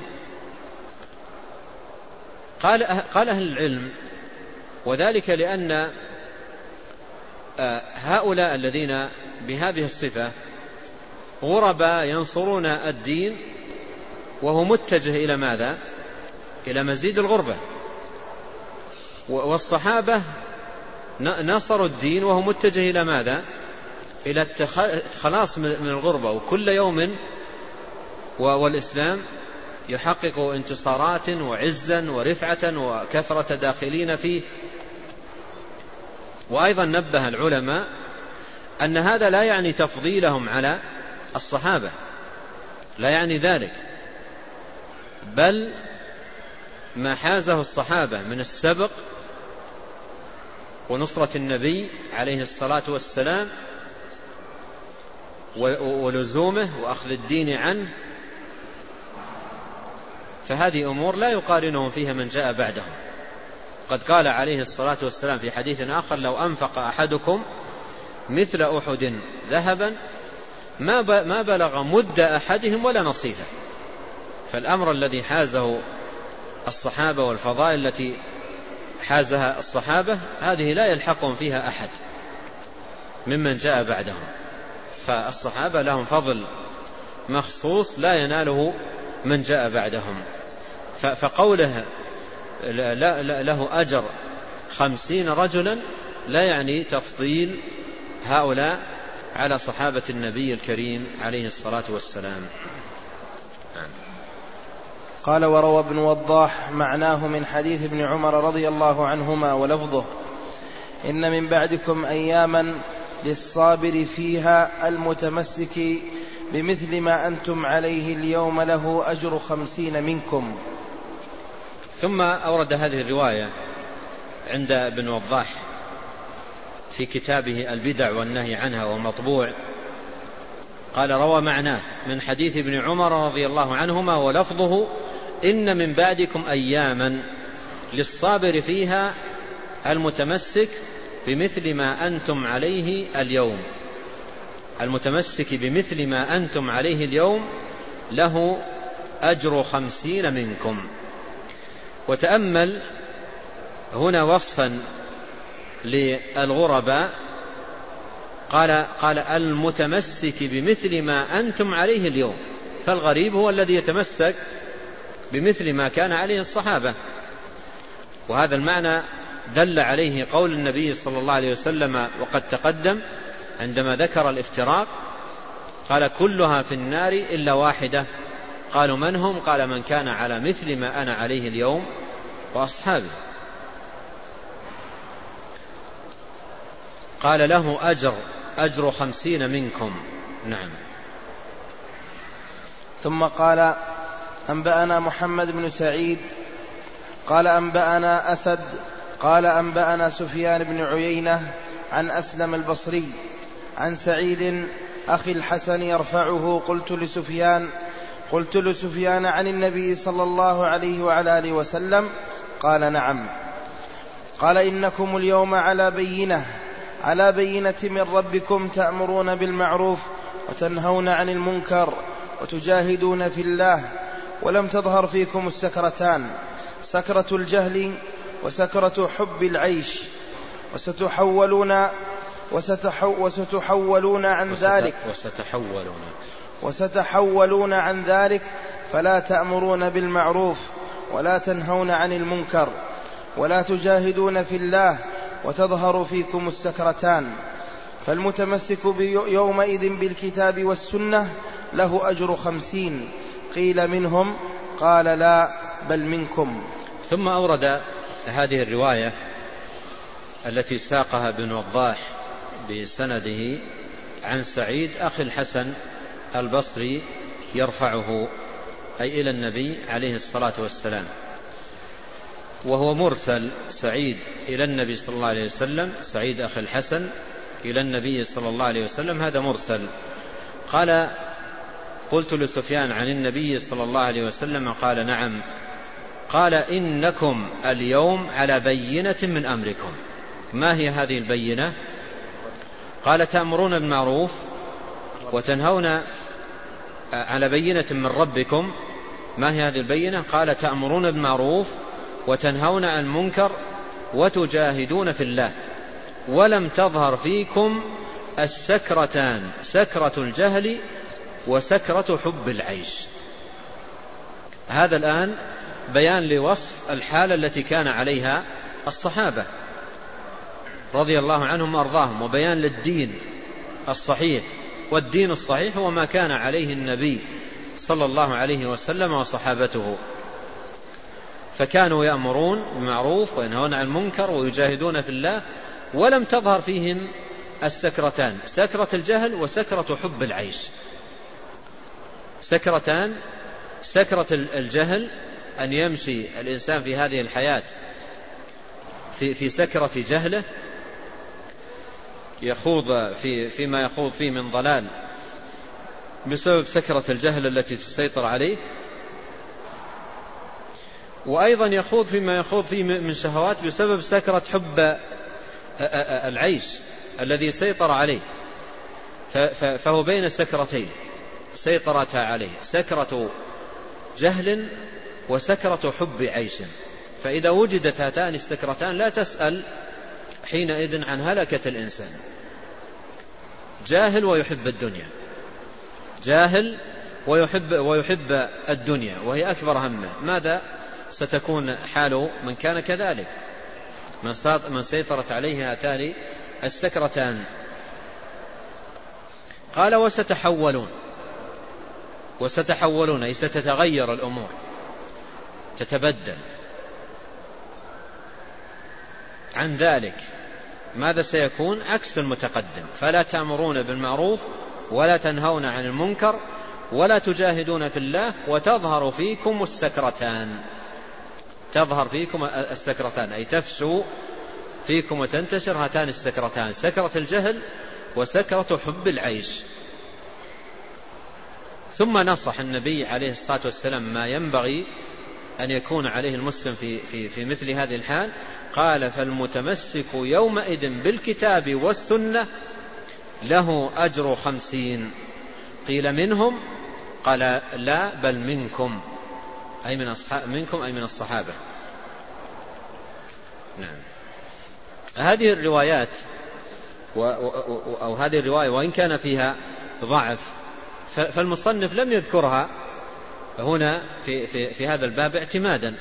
قال قال أهل العلم وذلك لأن هؤلاء الذين بهذه الصفة غرباء ينصرون الدين وهو متجه إلى ماذا؟ إلى مزيد الغربة. والصحابة نصروا الدين وهو متجه إلى ماذا؟ إلى الخلاص من الغربة. وكل يوم والإسلام يحقق انتصارات وعزا ورفعة وكثرة داخلين فيه. وأيضا نبه العلماء أن هذا لا يعني تفضيلهم على الصحابة، لا يعني ذلك، بل ما حازه الصحابة من السبق ونصرة النبي عليه الصلاة والسلام ولزومه وأخذ الدين عنه، فهذه أمور لا يقارنهم فيها من جاء بعدهم. قد قال عليه الصلاة والسلام في حديث آخر لو أنفق أحدكم مثل أحد ذهبا ما بلغ مد أحدهم ولا نصيفه. فالأمر الذي حازه الصحابة والفضائل التي حازها الصحابة هذه لا يلحقهم فيها أحد ممن جاء بعدهم. فالصحابة لهم فضل مخصوص لا يناله من جاء بعدهم. فقوله له أجر خمسين رجلا لا يعني تفضيل هؤلاء على صحابة النبي الكريم عليه الصلاة والسلام. قال وروى ابن وضاح معناه من حديث ابن عمر رضي الله عنهما ولفظه إن من بعدكم أياما للصابر فيها المتمسك بمثل ما أنتم عليه اليوم له أجر خمسين منكم. ثم أورد هذه الرواية عند ابن وضاح في كتابه البدع والنهي عنها ومطبوع. قال روى معناه من حديث ابن عمر رضي الله عنهما ولفظه إن من بعدكم أياما للصابر فيها المتمسك بمثل ما أنتم عليه اليوم. المتمسك بمثل ما أنتم عليه اليوم له أجر خمسين منكم. وتأمل هنا وصفا للغرباء، قال, قال المتمسك بمثل ما أنتم عليه اليوم، فالغريب هو الذي يتمسك بمثل ما كان عليه الصحابة. وهذا المعنى دل عليه قول النبي صلى الله عليه وسلم وقد تقدم عندما ذكر الافتراق، قال كلها في النار إلا واحدة. قالوا من هم؟ قال من كان على مثل ما أنا عليه اليوم وأصحابي. قال له أجر أجر خمسين منكم. نعم. ثم قال أنبأنا محمد بن سعيد قال أنبأنا أسد قال أنبأنا سفيان بن عيينة عن أسلم البصري عن سعيد أخي الحسن يرفعه قلت لسفيان قلت لسفيان عن النبي صلى الله عليه وعلى آله وسلم قال نعم. قال إنكم اليوم على بينة على بينة من ربكم تأمرون بالمعروف وتنهون عن المنكر وتجاهدون في الله، ولم تظهر فيكم السكرتان، سكرة الجهل وسكرة حب العيش، وستحولون وستحو وستحولون عن ذلك وستحولون وستحولون عن ذلك فلا تأمرون بالمعروف ولا تنهون عن المنكر ولا تجاهدون في الله، وتظهر فيكم السكرتان. فالمتمسك يومئذ بالكتاب والسنة له أجر خمسين. قيل منهم؟ قال لا بل منكم. ثم أورد هذه الرواية التي ساقها ابن وضاح بسنده عن سعيد أخي الحسن البصري يرفعه أي إلى النبي عليه الصلاة والسلام، وهو مرسل. سعيد إلى النبي صلى الله عليه وسلم، سعيد أخي الحسن إلى النبي صلى الله عليه وسلم، هذا مرسل. قال قلت لسفيان عن النبي صلى الله عليه وسلم قال نعم. قال إنكم اليوم على بينة من أمركم. ما هي هذه البينة؟ قال تأمرون بالمعروف وتنهون على بينة من ربكم. ما هي هذه البينة؟ قال تأمرون بالمعروف وتنهون عن المنكر وتجاهدون في الله، ولم تظهر فيكم السكرتان، سكرة الجهل وسكرة حب العيش. هذا الآن بيان لوصف الحالة التي كان عليها الصحابة رضي الله عنهم وأرضاهم، وبيان للدين الصحيح. والدين الصحيح هو ما كان عليه النبي صلى الله عليه وسلم وصحابته، فكانوا يأمرون بالمعروف وينهون عن المنكر ويجاهدون في الله، ولم تظهر فيهم السكرتان، سكرة الجهل وسكرة حب العيش. سكرتان: سكرة الجهل، أن يمشي الإنسان في هذه الحياة في, في سكرة جهله، يخوض في فيما يخوض فيه من ضلال بسبب سكرة الجهل التي تسيطر عليه، وأيضا يخوض فيما يخوض فيه من شهوات بسبب سكرة حب العيش الذي سيطر عليه، فهو بين سكرتين سيطرتها عليه، سكرة جهل وسكرة حب عيش. فإذا وجدت هاتان السكرتان لا تسأل حينئذ عن هلكة الإنسان. جاهل ويحب الدنيا، جاهل ويحب, ويحب الدنيا وهي أكبر همه، ماذا ستكون حال من كان كذلك، من سيطرت عليه هاتان السكرتان؟ قال وستحولون، وستحولون أي ستتغير الأمور، تتبدل عن ذلك. ماذا سيكون؟ عكس المتقدم. فلا تأمرون بالمعروف ولا تنهون عن المنكر ولا تجاهدون في الله وتظهر فيكم السكرتان. تظهر فيكم السكرتان أي تفسو فيكم وتنتشر هاتان السكرتان، سكرة الجهل وسكرة حب العيش. ثم نصح النبي عليه الصلاة والسلام ما ينبغي أن يكون عليه المسلم في, في, في مثل هذه الحال. قال فالمتمسك يومئذ بالكتاب والسنة له أجر خمسين. قيل منهم؟ قال لا بل منكم، أي من أصحاب منكم أي من الصحابة. نعم. هذه الروايات أو هذه الرواية وإن كان فيها ضعف فالمصنف لم يذكرها هنا في, في, في هذا الباب اعتمادا،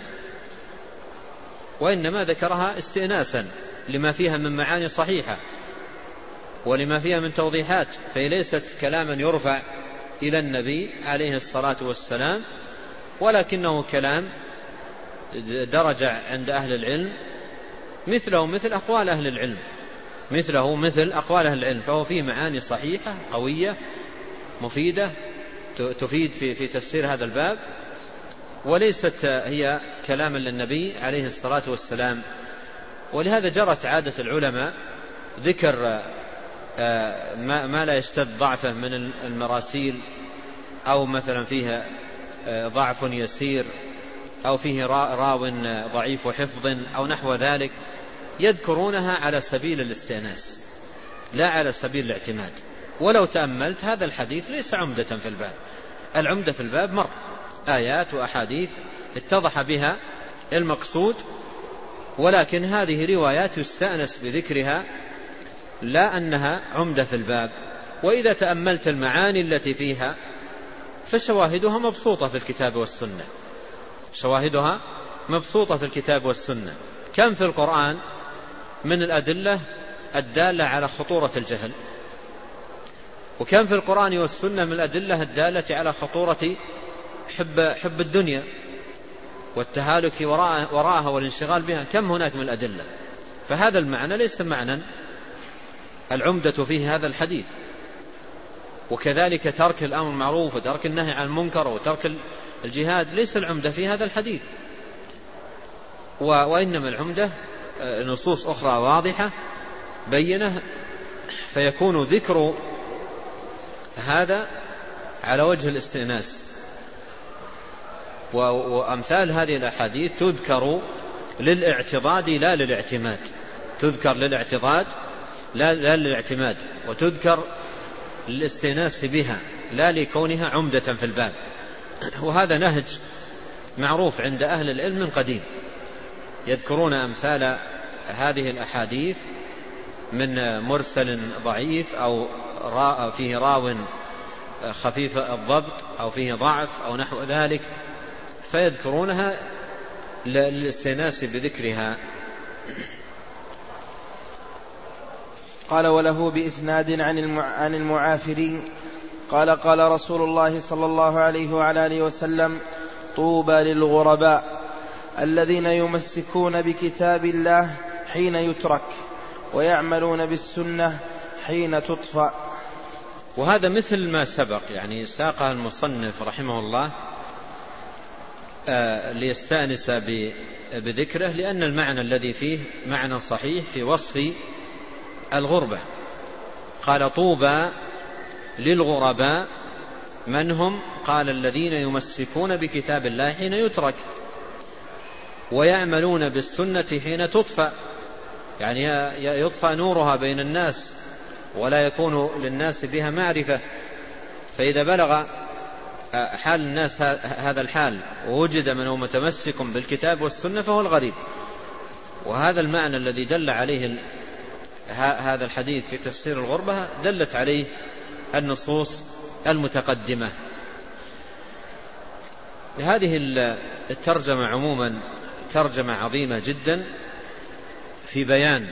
وإنما ذكرها استئناسا لما فيها من معاني صحيحة ولما فيها من توضيحات، فهي ليست كلاما يرفع إلى النبي عليه الصلاة والسلام، ولكنه كلام درج عند أهل العلم مثله مثل أقوال أهل العلم مثله مثل أقوال أهل العلم فهو فيه معاني صحيحة قوية مفيدة تفيد في, في تفسير هذا الباب، وليست هي كلاما للنبي عليه الصلاة والسلام. ولهذا جرت عادة العلماء ذكر ما لا يشتد ضعفه من المراسيل، أو مثلا فيها ضعف يسير، أو فيه راو ضعيف حفظ أو نحو ذلك، يذكرونها على سبيل الاستئناس لا على سبيل الاعتماد. ولو تأملت هذا الحديث ليس عمدة في الباب، العمدة في الباب مر آيات وأحاديث اتضح بها المقصود، ولكن هذه روايات يستأنس بذكرها لا أنها عمدة في الباب. وإذا تأملت المعاني التي فيها فشواهدها مبسوطة في الكتاب والسنة، شواهدها مبسوطة في الكتاب والسنة. كم في القرآن من الأدلة الدالة على خطورة الجهل، وكم في القرآن والسنة من الأدلة الدالة على خطورة حب, حب الدنيا والتهالك وراءها والانشغال بها، كم هناك من الأدلة. فهذا المعنى ليس معنى العمدة فيه هذا الحديث. وكذلك ترك الأمر معروف وترك النهي عن المنكر وترك الجهاد ليس العمدة في هذا الحديث، وإنما العمدة نصوص أخرى واضحة بينة، فيكون ذكر هذا على وجه الاستئناس. وأمثال هذه الأحاديث تذكر للاعتضاد لا للاعتماد، تذكر للاعتضاد لا, لا للاعتماد، وتذكر للاستئناس بها لا لكونها عمدة في الباب. وهذا نهج معروف عند أهل العلم من قديم، يذكرون أمثال هذه الأحاديث من مرسل ضعيف أو فيه راو خفيف الضبط أو فيه ضعف أو نحو ذلك، فيذكرونها للاستئناس بذكرها. قال وله بإسناد عن المعافرين قال قال رسول الله صلى الله عليه وعلى آله وسلم: طوبى للغرباء الذين يمسكون بكتاب الله حين يترك ويعملون بالسنة حين تطفأ. وهذا مثل ما سبق، يعني ساقها المصنف رحمه الله آه ليستأنس بذكره، لأن المعنى الذي فيه معنى صحيح في وصف الغربة. قال: طوبى للغرباء، من هم؟ قال: الذين يمسكون بكتاب الله حين يترك ويعملون بالسنة حين تطفأ، يعني يطفأ نورها بين الناس ولا يكون للناس بها معرفة. فإذا بلغ حال الناس هذا الحال ووجد من هو متمسك بالكتاب والسنة فهو الغريب. وهذا المعنى الذي دل عليه هذا الحديث في تفسير الغربة دلت عليه النصوص المتقدمة. هذه الترجمة عموما ترجمة عظيمة جدا في بيان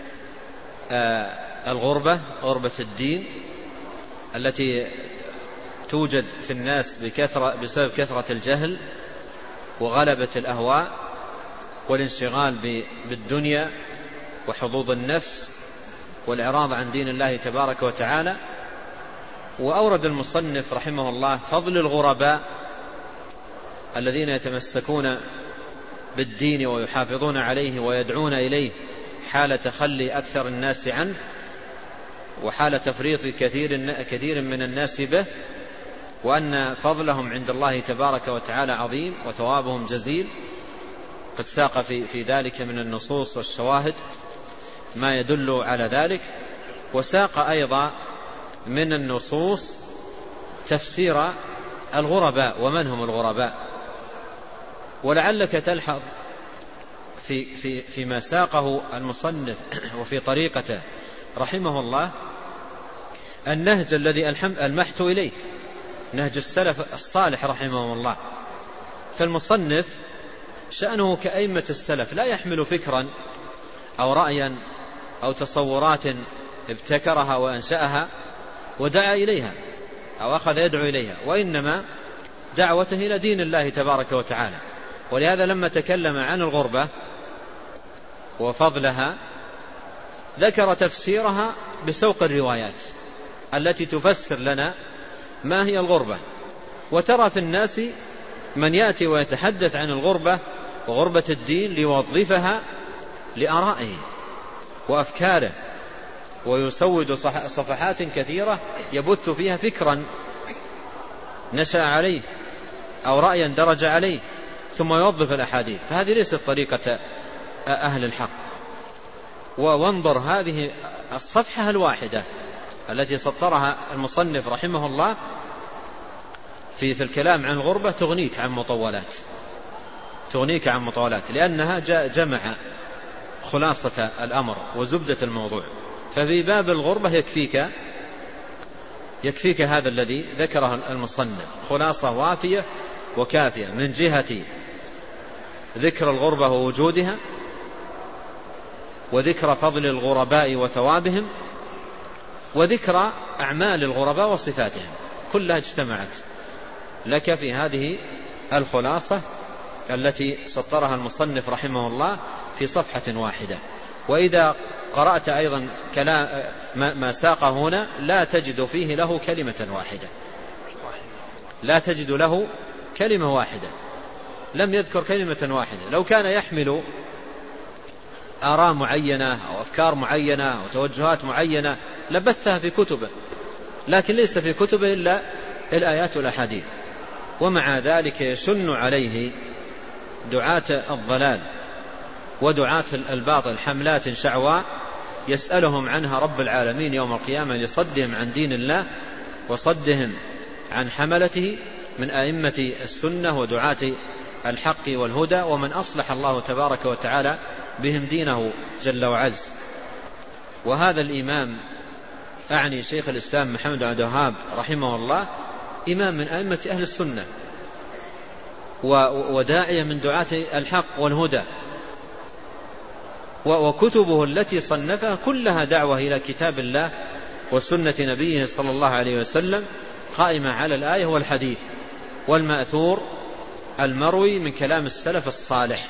الغربة، غربة الدين التي توجد في الناس بكثرة بسبب كثرة الجهل وغلبة الأهواء والانشغال بالدنيا وحظوظ النفس والإعراض عن دين الله تبارك وتعالى. وأورد المصنف رحمه الله فضل الغرباء الذين يتمسكون بالدين ويحافظون عليه ويدعون إليه حال تخلي أكثر الناس عنه وحال تفريط كثير, كثير من الناس به، وأن فضلهم عند الله تبارك وتعالى عظيم وثوابهم جزيل. قد ساق في, في ذلك من النصوص والشواهد ما يدل على ذلك. وساق أيضا من النصوص تفسير الغرباء ومن هم الغرباء. ولعلك تلحظ في في فيما ساقه المصنف وفي طريقته رحمه الله النهج الذي ألمحت إليه، نهج السلف الصالح رحمه الله. فالمصنف شأنه كأئمة السلف، لا يحمل فكرا أو رأيا أو تصورات ابتكرها وأنشأها ودعا إليها أو أخذ يدعو إليها، وإنما دعوته إلى دين الله تبارك وتعالى. ولهذا لما تكلم عن الغربة وفضلها ذكر تفسيرها بسوق الروايات التي تفسر لنا ما هي الغربة. وترى في الناس من يأتي ويتحدث عن الغربة وغربة الدين ليوظفها لآرائه وأفكاره، ويسود صفحات كثيرة يبث فيها فكرا نشأ عليه أو رأيا درج عليه ثم يوظف الأحاديث. فهذه ليست طريقة أهل الحق. وانظر هذه الصفحة الواحدة التي سطرها المصنف رحمه الله في في الكلام عن الغربة تغنيك عن مطولات تغنيك عن مطولات لأنها جمع خلاصة الأمر وزبدة الموضوع. ففي باب الغربة يكفيك يكفيك هذا الذي ذكره المصنف، خلاصة وافية وكافية من جهة ذكر الغربة ووجودها، وذكر فضل الغرباء وثوابهم، وذكر أعمال الغرباء وصفاتهم، كلها اجتمعت لك في هذه الخلاصة التي سطرها المصنف رحمه الله في صفحة واحدة. وإذا قرأت أيضا كلام ما ساق هنا لا تجد فيه له كلمة واحدة، لا تجد له كلمة واحدة، لم يذكر كلمة واحدة. لو كان يحمل آراء معينة أو أفكار معينة أو توجهات معينة لبثها في كتبه، لكن ليس في كتبه إلا الآيات والأحاديث. ومع ذلك يشن عليه دعاة الضلال ودعاة الباطل حملات شعواء يسألهم عنها رب العالمين يوم القيامة لصدهم عن دين الله وصدهم عن حملته من أئمة السنة ودعاة الحق والهدى، ومن أصلح الله تبارك وتعالى بهم دينه جل وعز. وهذا الإمام أعني شيخ الإسلام محمد بن عبد الوهاب رحمه الله إمام من أئمة أهل السنة وداعية من دعاة الحق والهدى، وكتبه التي صنفها كلها دعوة إلى كتاب الله وسنة نبيه صلى الله عليه وسلم قائمة على الآية والحديث والمأثور المروي من كلام السلف الصالح.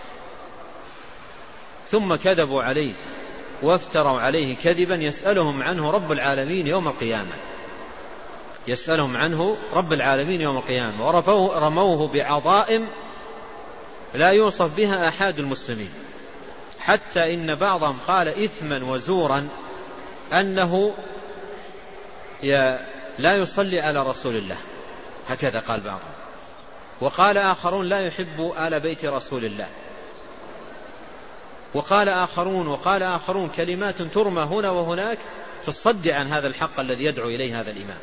ثم كذبوا عليه وافتروا عليه كذبا يسألهم عنه رب العالمين يوم القيامة يسألهم عنه رب العالمين يوم القيامة ورموه بعظائم لا يوصف بها أحد المسلمين، حتى إن بعضهم قال إثما وزورا أنه لا يصلي على رسول الله، هكذا قال بعضهم. وقال آخرون لا يحب آل بيت رسول الله، وقال آخرون وقال آخرون كلمات ترمى هنا وهناك في الصد عن هذا الحق الذي يدعو إليه هذا الإمام.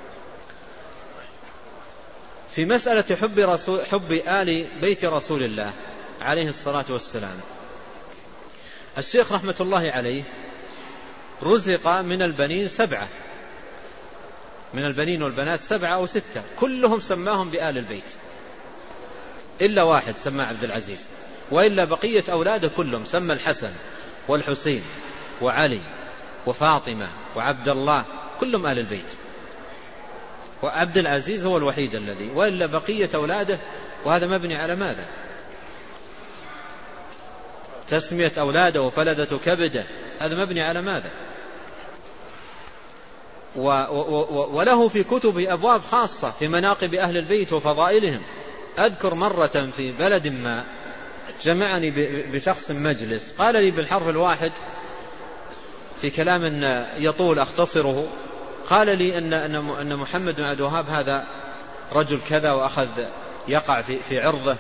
في مسألة حب, رسول حب آل بيت رسول الله عليه الصلاة والسلام، الشيخ رحمة الله عليه رزق من البنين سبعة، من البنين والبنات سبعة أو ستة، كلهم سماهم بآل البيت إلا واحد سماه عبد العزيز، وإلا بقية أولاده كلهم سمى الحسن والحسين وعلي وفاطمة وعبد الله، كلهم آل البيت، وعبد العزيز هو الوحيد الذي، وإلا بقية أولاده. وهذا مبني على ماذا؟ تسمية أولاده وفلدة كبده، هذا مبني على ماذا؟ و و وله في كتبه أبواب خاصة في مناقب أهل البيت وفضائلهم. أذكر مرة في بلد ما جمعني بشخص مجلس قال لي بالحرف الواحد في كلام يطول أختصره، قال لي أن أن محمد بن عبد الوهاب هذا رجل كذا وأخذ يقع في في عرضه،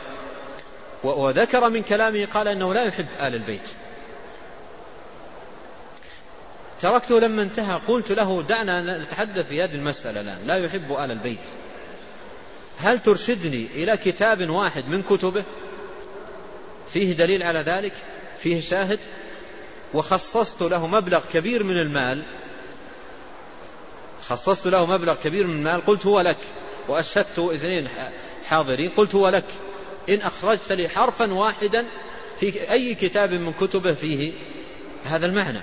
وذكر من كلامه قال أنه لا يحب آل البيت. تركته لما انتهى. قلت له دعنا نتحدث في هذه المسألة الآن، لا يحب آل البيت، هل ترشدني إلى كتاب واحد من كتبه فيه دليل على ذلك، فيه شاهد؟ وخصصت له مبلغ كبير من المال، خصصت له مبلغ كبير من المال، قلت هو لك، وأشهدت اثنين حاضرين، قلت هو لك إن أخرجت لي حرفا واحدا في أي كتاب من كتبه فيه هذا المعنى.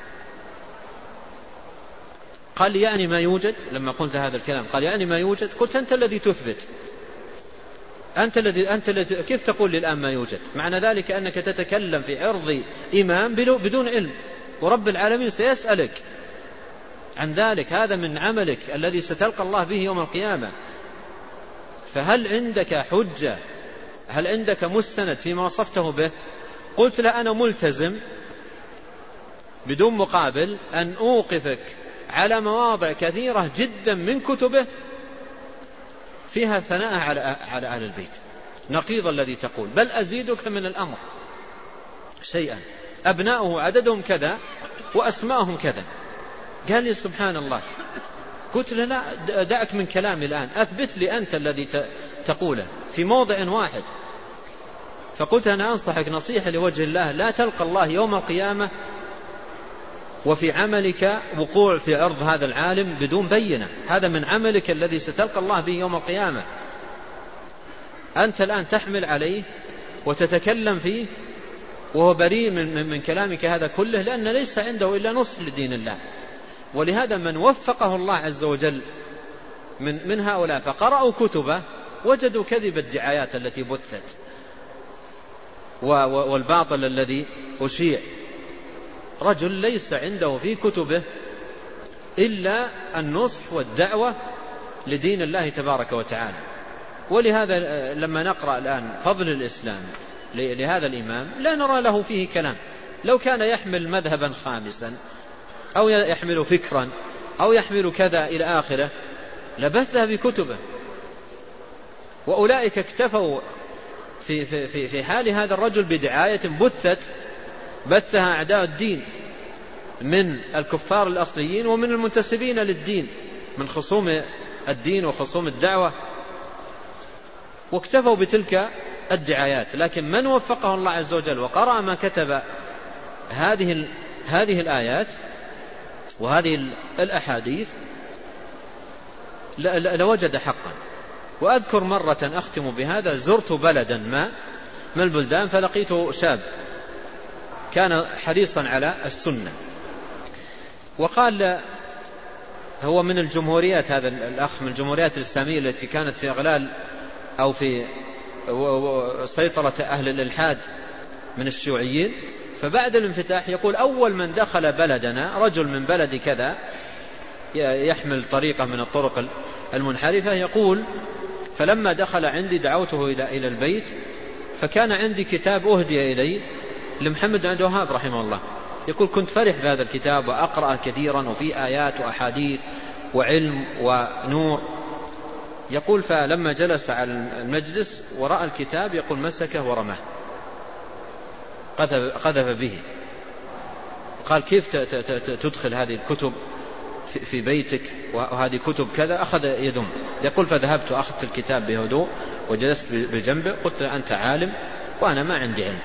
قال يعني ما يوجد. لما قلت هذا الكلام قال يعني ما يوجد. قلت أنت الذي تثبت، أنت الذي أنت الذي كيف تقول لي الآن ما يوجد؟ معنى ذلك أنك تتكلم في عرض إمام بدون علم، ورب العالمين سيسألك عن ذلك، هذا من عملك الذي ستلقى الله به يوم القيامة. فهل عندك حجة، هل عندك مستند فيما وصفته به؟ قلت لا، أنا ملتزم بدون مقابل أن أوقفك على مواضع كثيرة جدا من كتبه فيها ثناء على على أهل البيت، نقيض الذي تقول، بل أزيدك من الأمر شيئا، أبناؤه عددهم كذا وأسماءهم كذا. قال لي سبحان الله. قلت له لا، دعك من كلامي الآن، أثبت لي أنت الذي تقوله في موضع واحد. فقلت أنا أنصحك نصيحة لوجه الله، لا تلقى الله يوم القيامة وفي عملك وقوع في عرض هذا العالم بدون بينة، هذا من عملك الذي ستلقى الله به يوم القيامة. أنت الآن تحمل عليه وتتكلم فيه وهو بريء من, من كلامك هذا كله، لأن ليس عنده إلا نصح لدين الله. ولهذا من وفقه الله عز وجل من, من هؤلاء فقرأوا كتبه وجدوا كذب الدعايات التي بثت والباطل الذي أشيع. رجل ليس عنده في كتبه إلا النصح والدعوة لدين الله تبارك وتعالى. ولهذا لما نقرأ الآن فضل الإسلام لهذا الإمام لا نرى له فيه كلام. لو كان يحمل مذهبا خامسا أو يحمل فكرا أو يحمل كذا إلى آخره لبثها بكتبه. وأولئك اكتفوا في, في, في, في حال هذا الرجل بدعاية بثت بثها أعداء الدين من الكفار الأصليين ومن المنتسبين للدين من خصوم الدين وخصوم الدعوة، واكتفوا بتلك الدعايات. لكن من وفقه الله عز وجل وقرأ ما كتب هذه هذه الآيات وهذه الأحاديث لوجد حقا. وأذكر مرة أختم بهذا، زرت بلدا ما من البلدان فلقيت شاب كان حريصا على السنة، وقال هو من الجمهوريات، هذا الأخ من الجمهوريات الإسلامية التي كانت في إغلال أو في سيطرة أهل الإلحاد من الشيوعيين. فبعد الانفتاح يقول أول من دخل بلدنا رجل من بلد كذا يحمل طريقة من الطرق المنحرفة، يقول فلما دخل عندي دعوته إلى البيت فكان عندي كتاب أهدي إلي لمحمد بن عبد الوهاب رحمه الله. يقول كنت فرح بهذا الكتاب وأقرأ كثيرا وفي آيات وأحاديث وعلم ونور. يقول فلما جلس على المجلس ورأى الكتاب يقول مسكه ورماه، قذف به. قال كيف تدخل هذه الكتب في بيتك وهذه كتب كذا؟ أخذ يذم. يقول فذهبت أخذت الكتاب بهدوء وجلست بجنبه، قلت أنت عالم وأنا ما عندي علم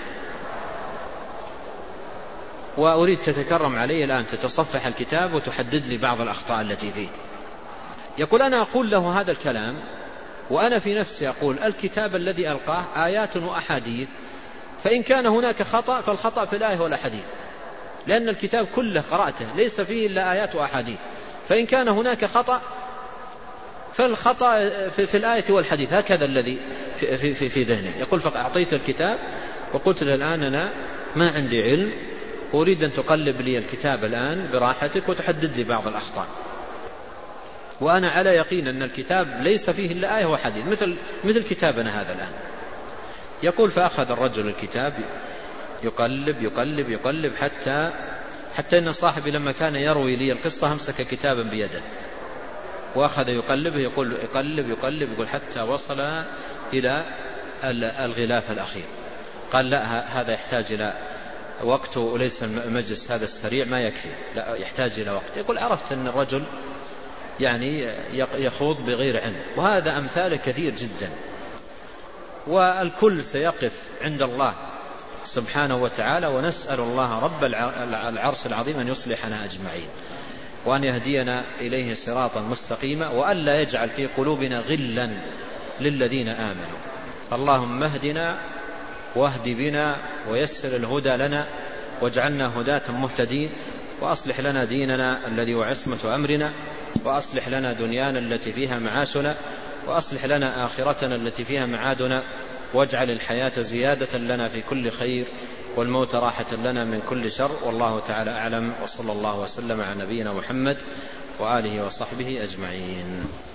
وأريد تتكرم علي الآن تتصفح الكتاب وتحدد لي بعض الأخطاء التي فيه. يقول أنا أقول له هذا الكلام وأنا في نفسي أقول الكتاب الذي ألقاه آيات وأحاديث، فإن كان هناك خطأ فالخطأ في الآية والأحاديث، لأن الكتاب كله قرأته ليس فيه إلا آيات وأحاديث، فإن كان هناك خطأ فالخطأ في, في الآية والحديث، هكذا الذي في, في, في, في ذهني. يقول فأعطيت الكتاب وقلت له الآن أنا ما عندي علم، أريد أن تقلب لي الكتاب الآن براحتك وتحدد لي بعض الأخطاء، وأنا على يقين أن الكتاب ليس فيه إلا آية وحديث مثل, مثل كتابنا هذا الآن. يقول فأخذ الرجل الكتاب يقلب يقلب يقلب حتى حتى إن صاحبي لما كان يروي لي القصة همسك كتابا بيده وأخذ يقلبه، يقول يقلب يقلب يقول حتى وصل إلى الغلاف الأخير. قال لا، هذا يحتاج إلى وقته وليس المجلس هذا السريع ما يكفي، لا يحتاج إلى وقت. يقول عرفت أن الرجل يعني يخوض بغير علم، وهذا أمثال كثير جدا. والكل سيقف عند الله سبحانه وتعالى، ونسأل الله رب العرش العظيم أن يصلحنا أجمعين، وأن يهدينا إليه صراطا مستقيما، وأن لا يجعل في قلوبنا غلا للذين آمنوا. اللهم اهدنا واهد بنا ويسر الهدى لنا واجعلنا هداة مهتدين، وأصلح لنا ديننا الذي هو عصمة أمرنا، وأصلح لنا دنيانا التي فيها معاشنا، وأصلح لنا آخرتنا التي فيها معادنا، واجعل الحياة زيادة لنا في كل خير والموت راحة لنا من كل شر. والله تعالى أعلم، وصلى الله وسلم على نبينا محمد وآله وصحبه أجمعين.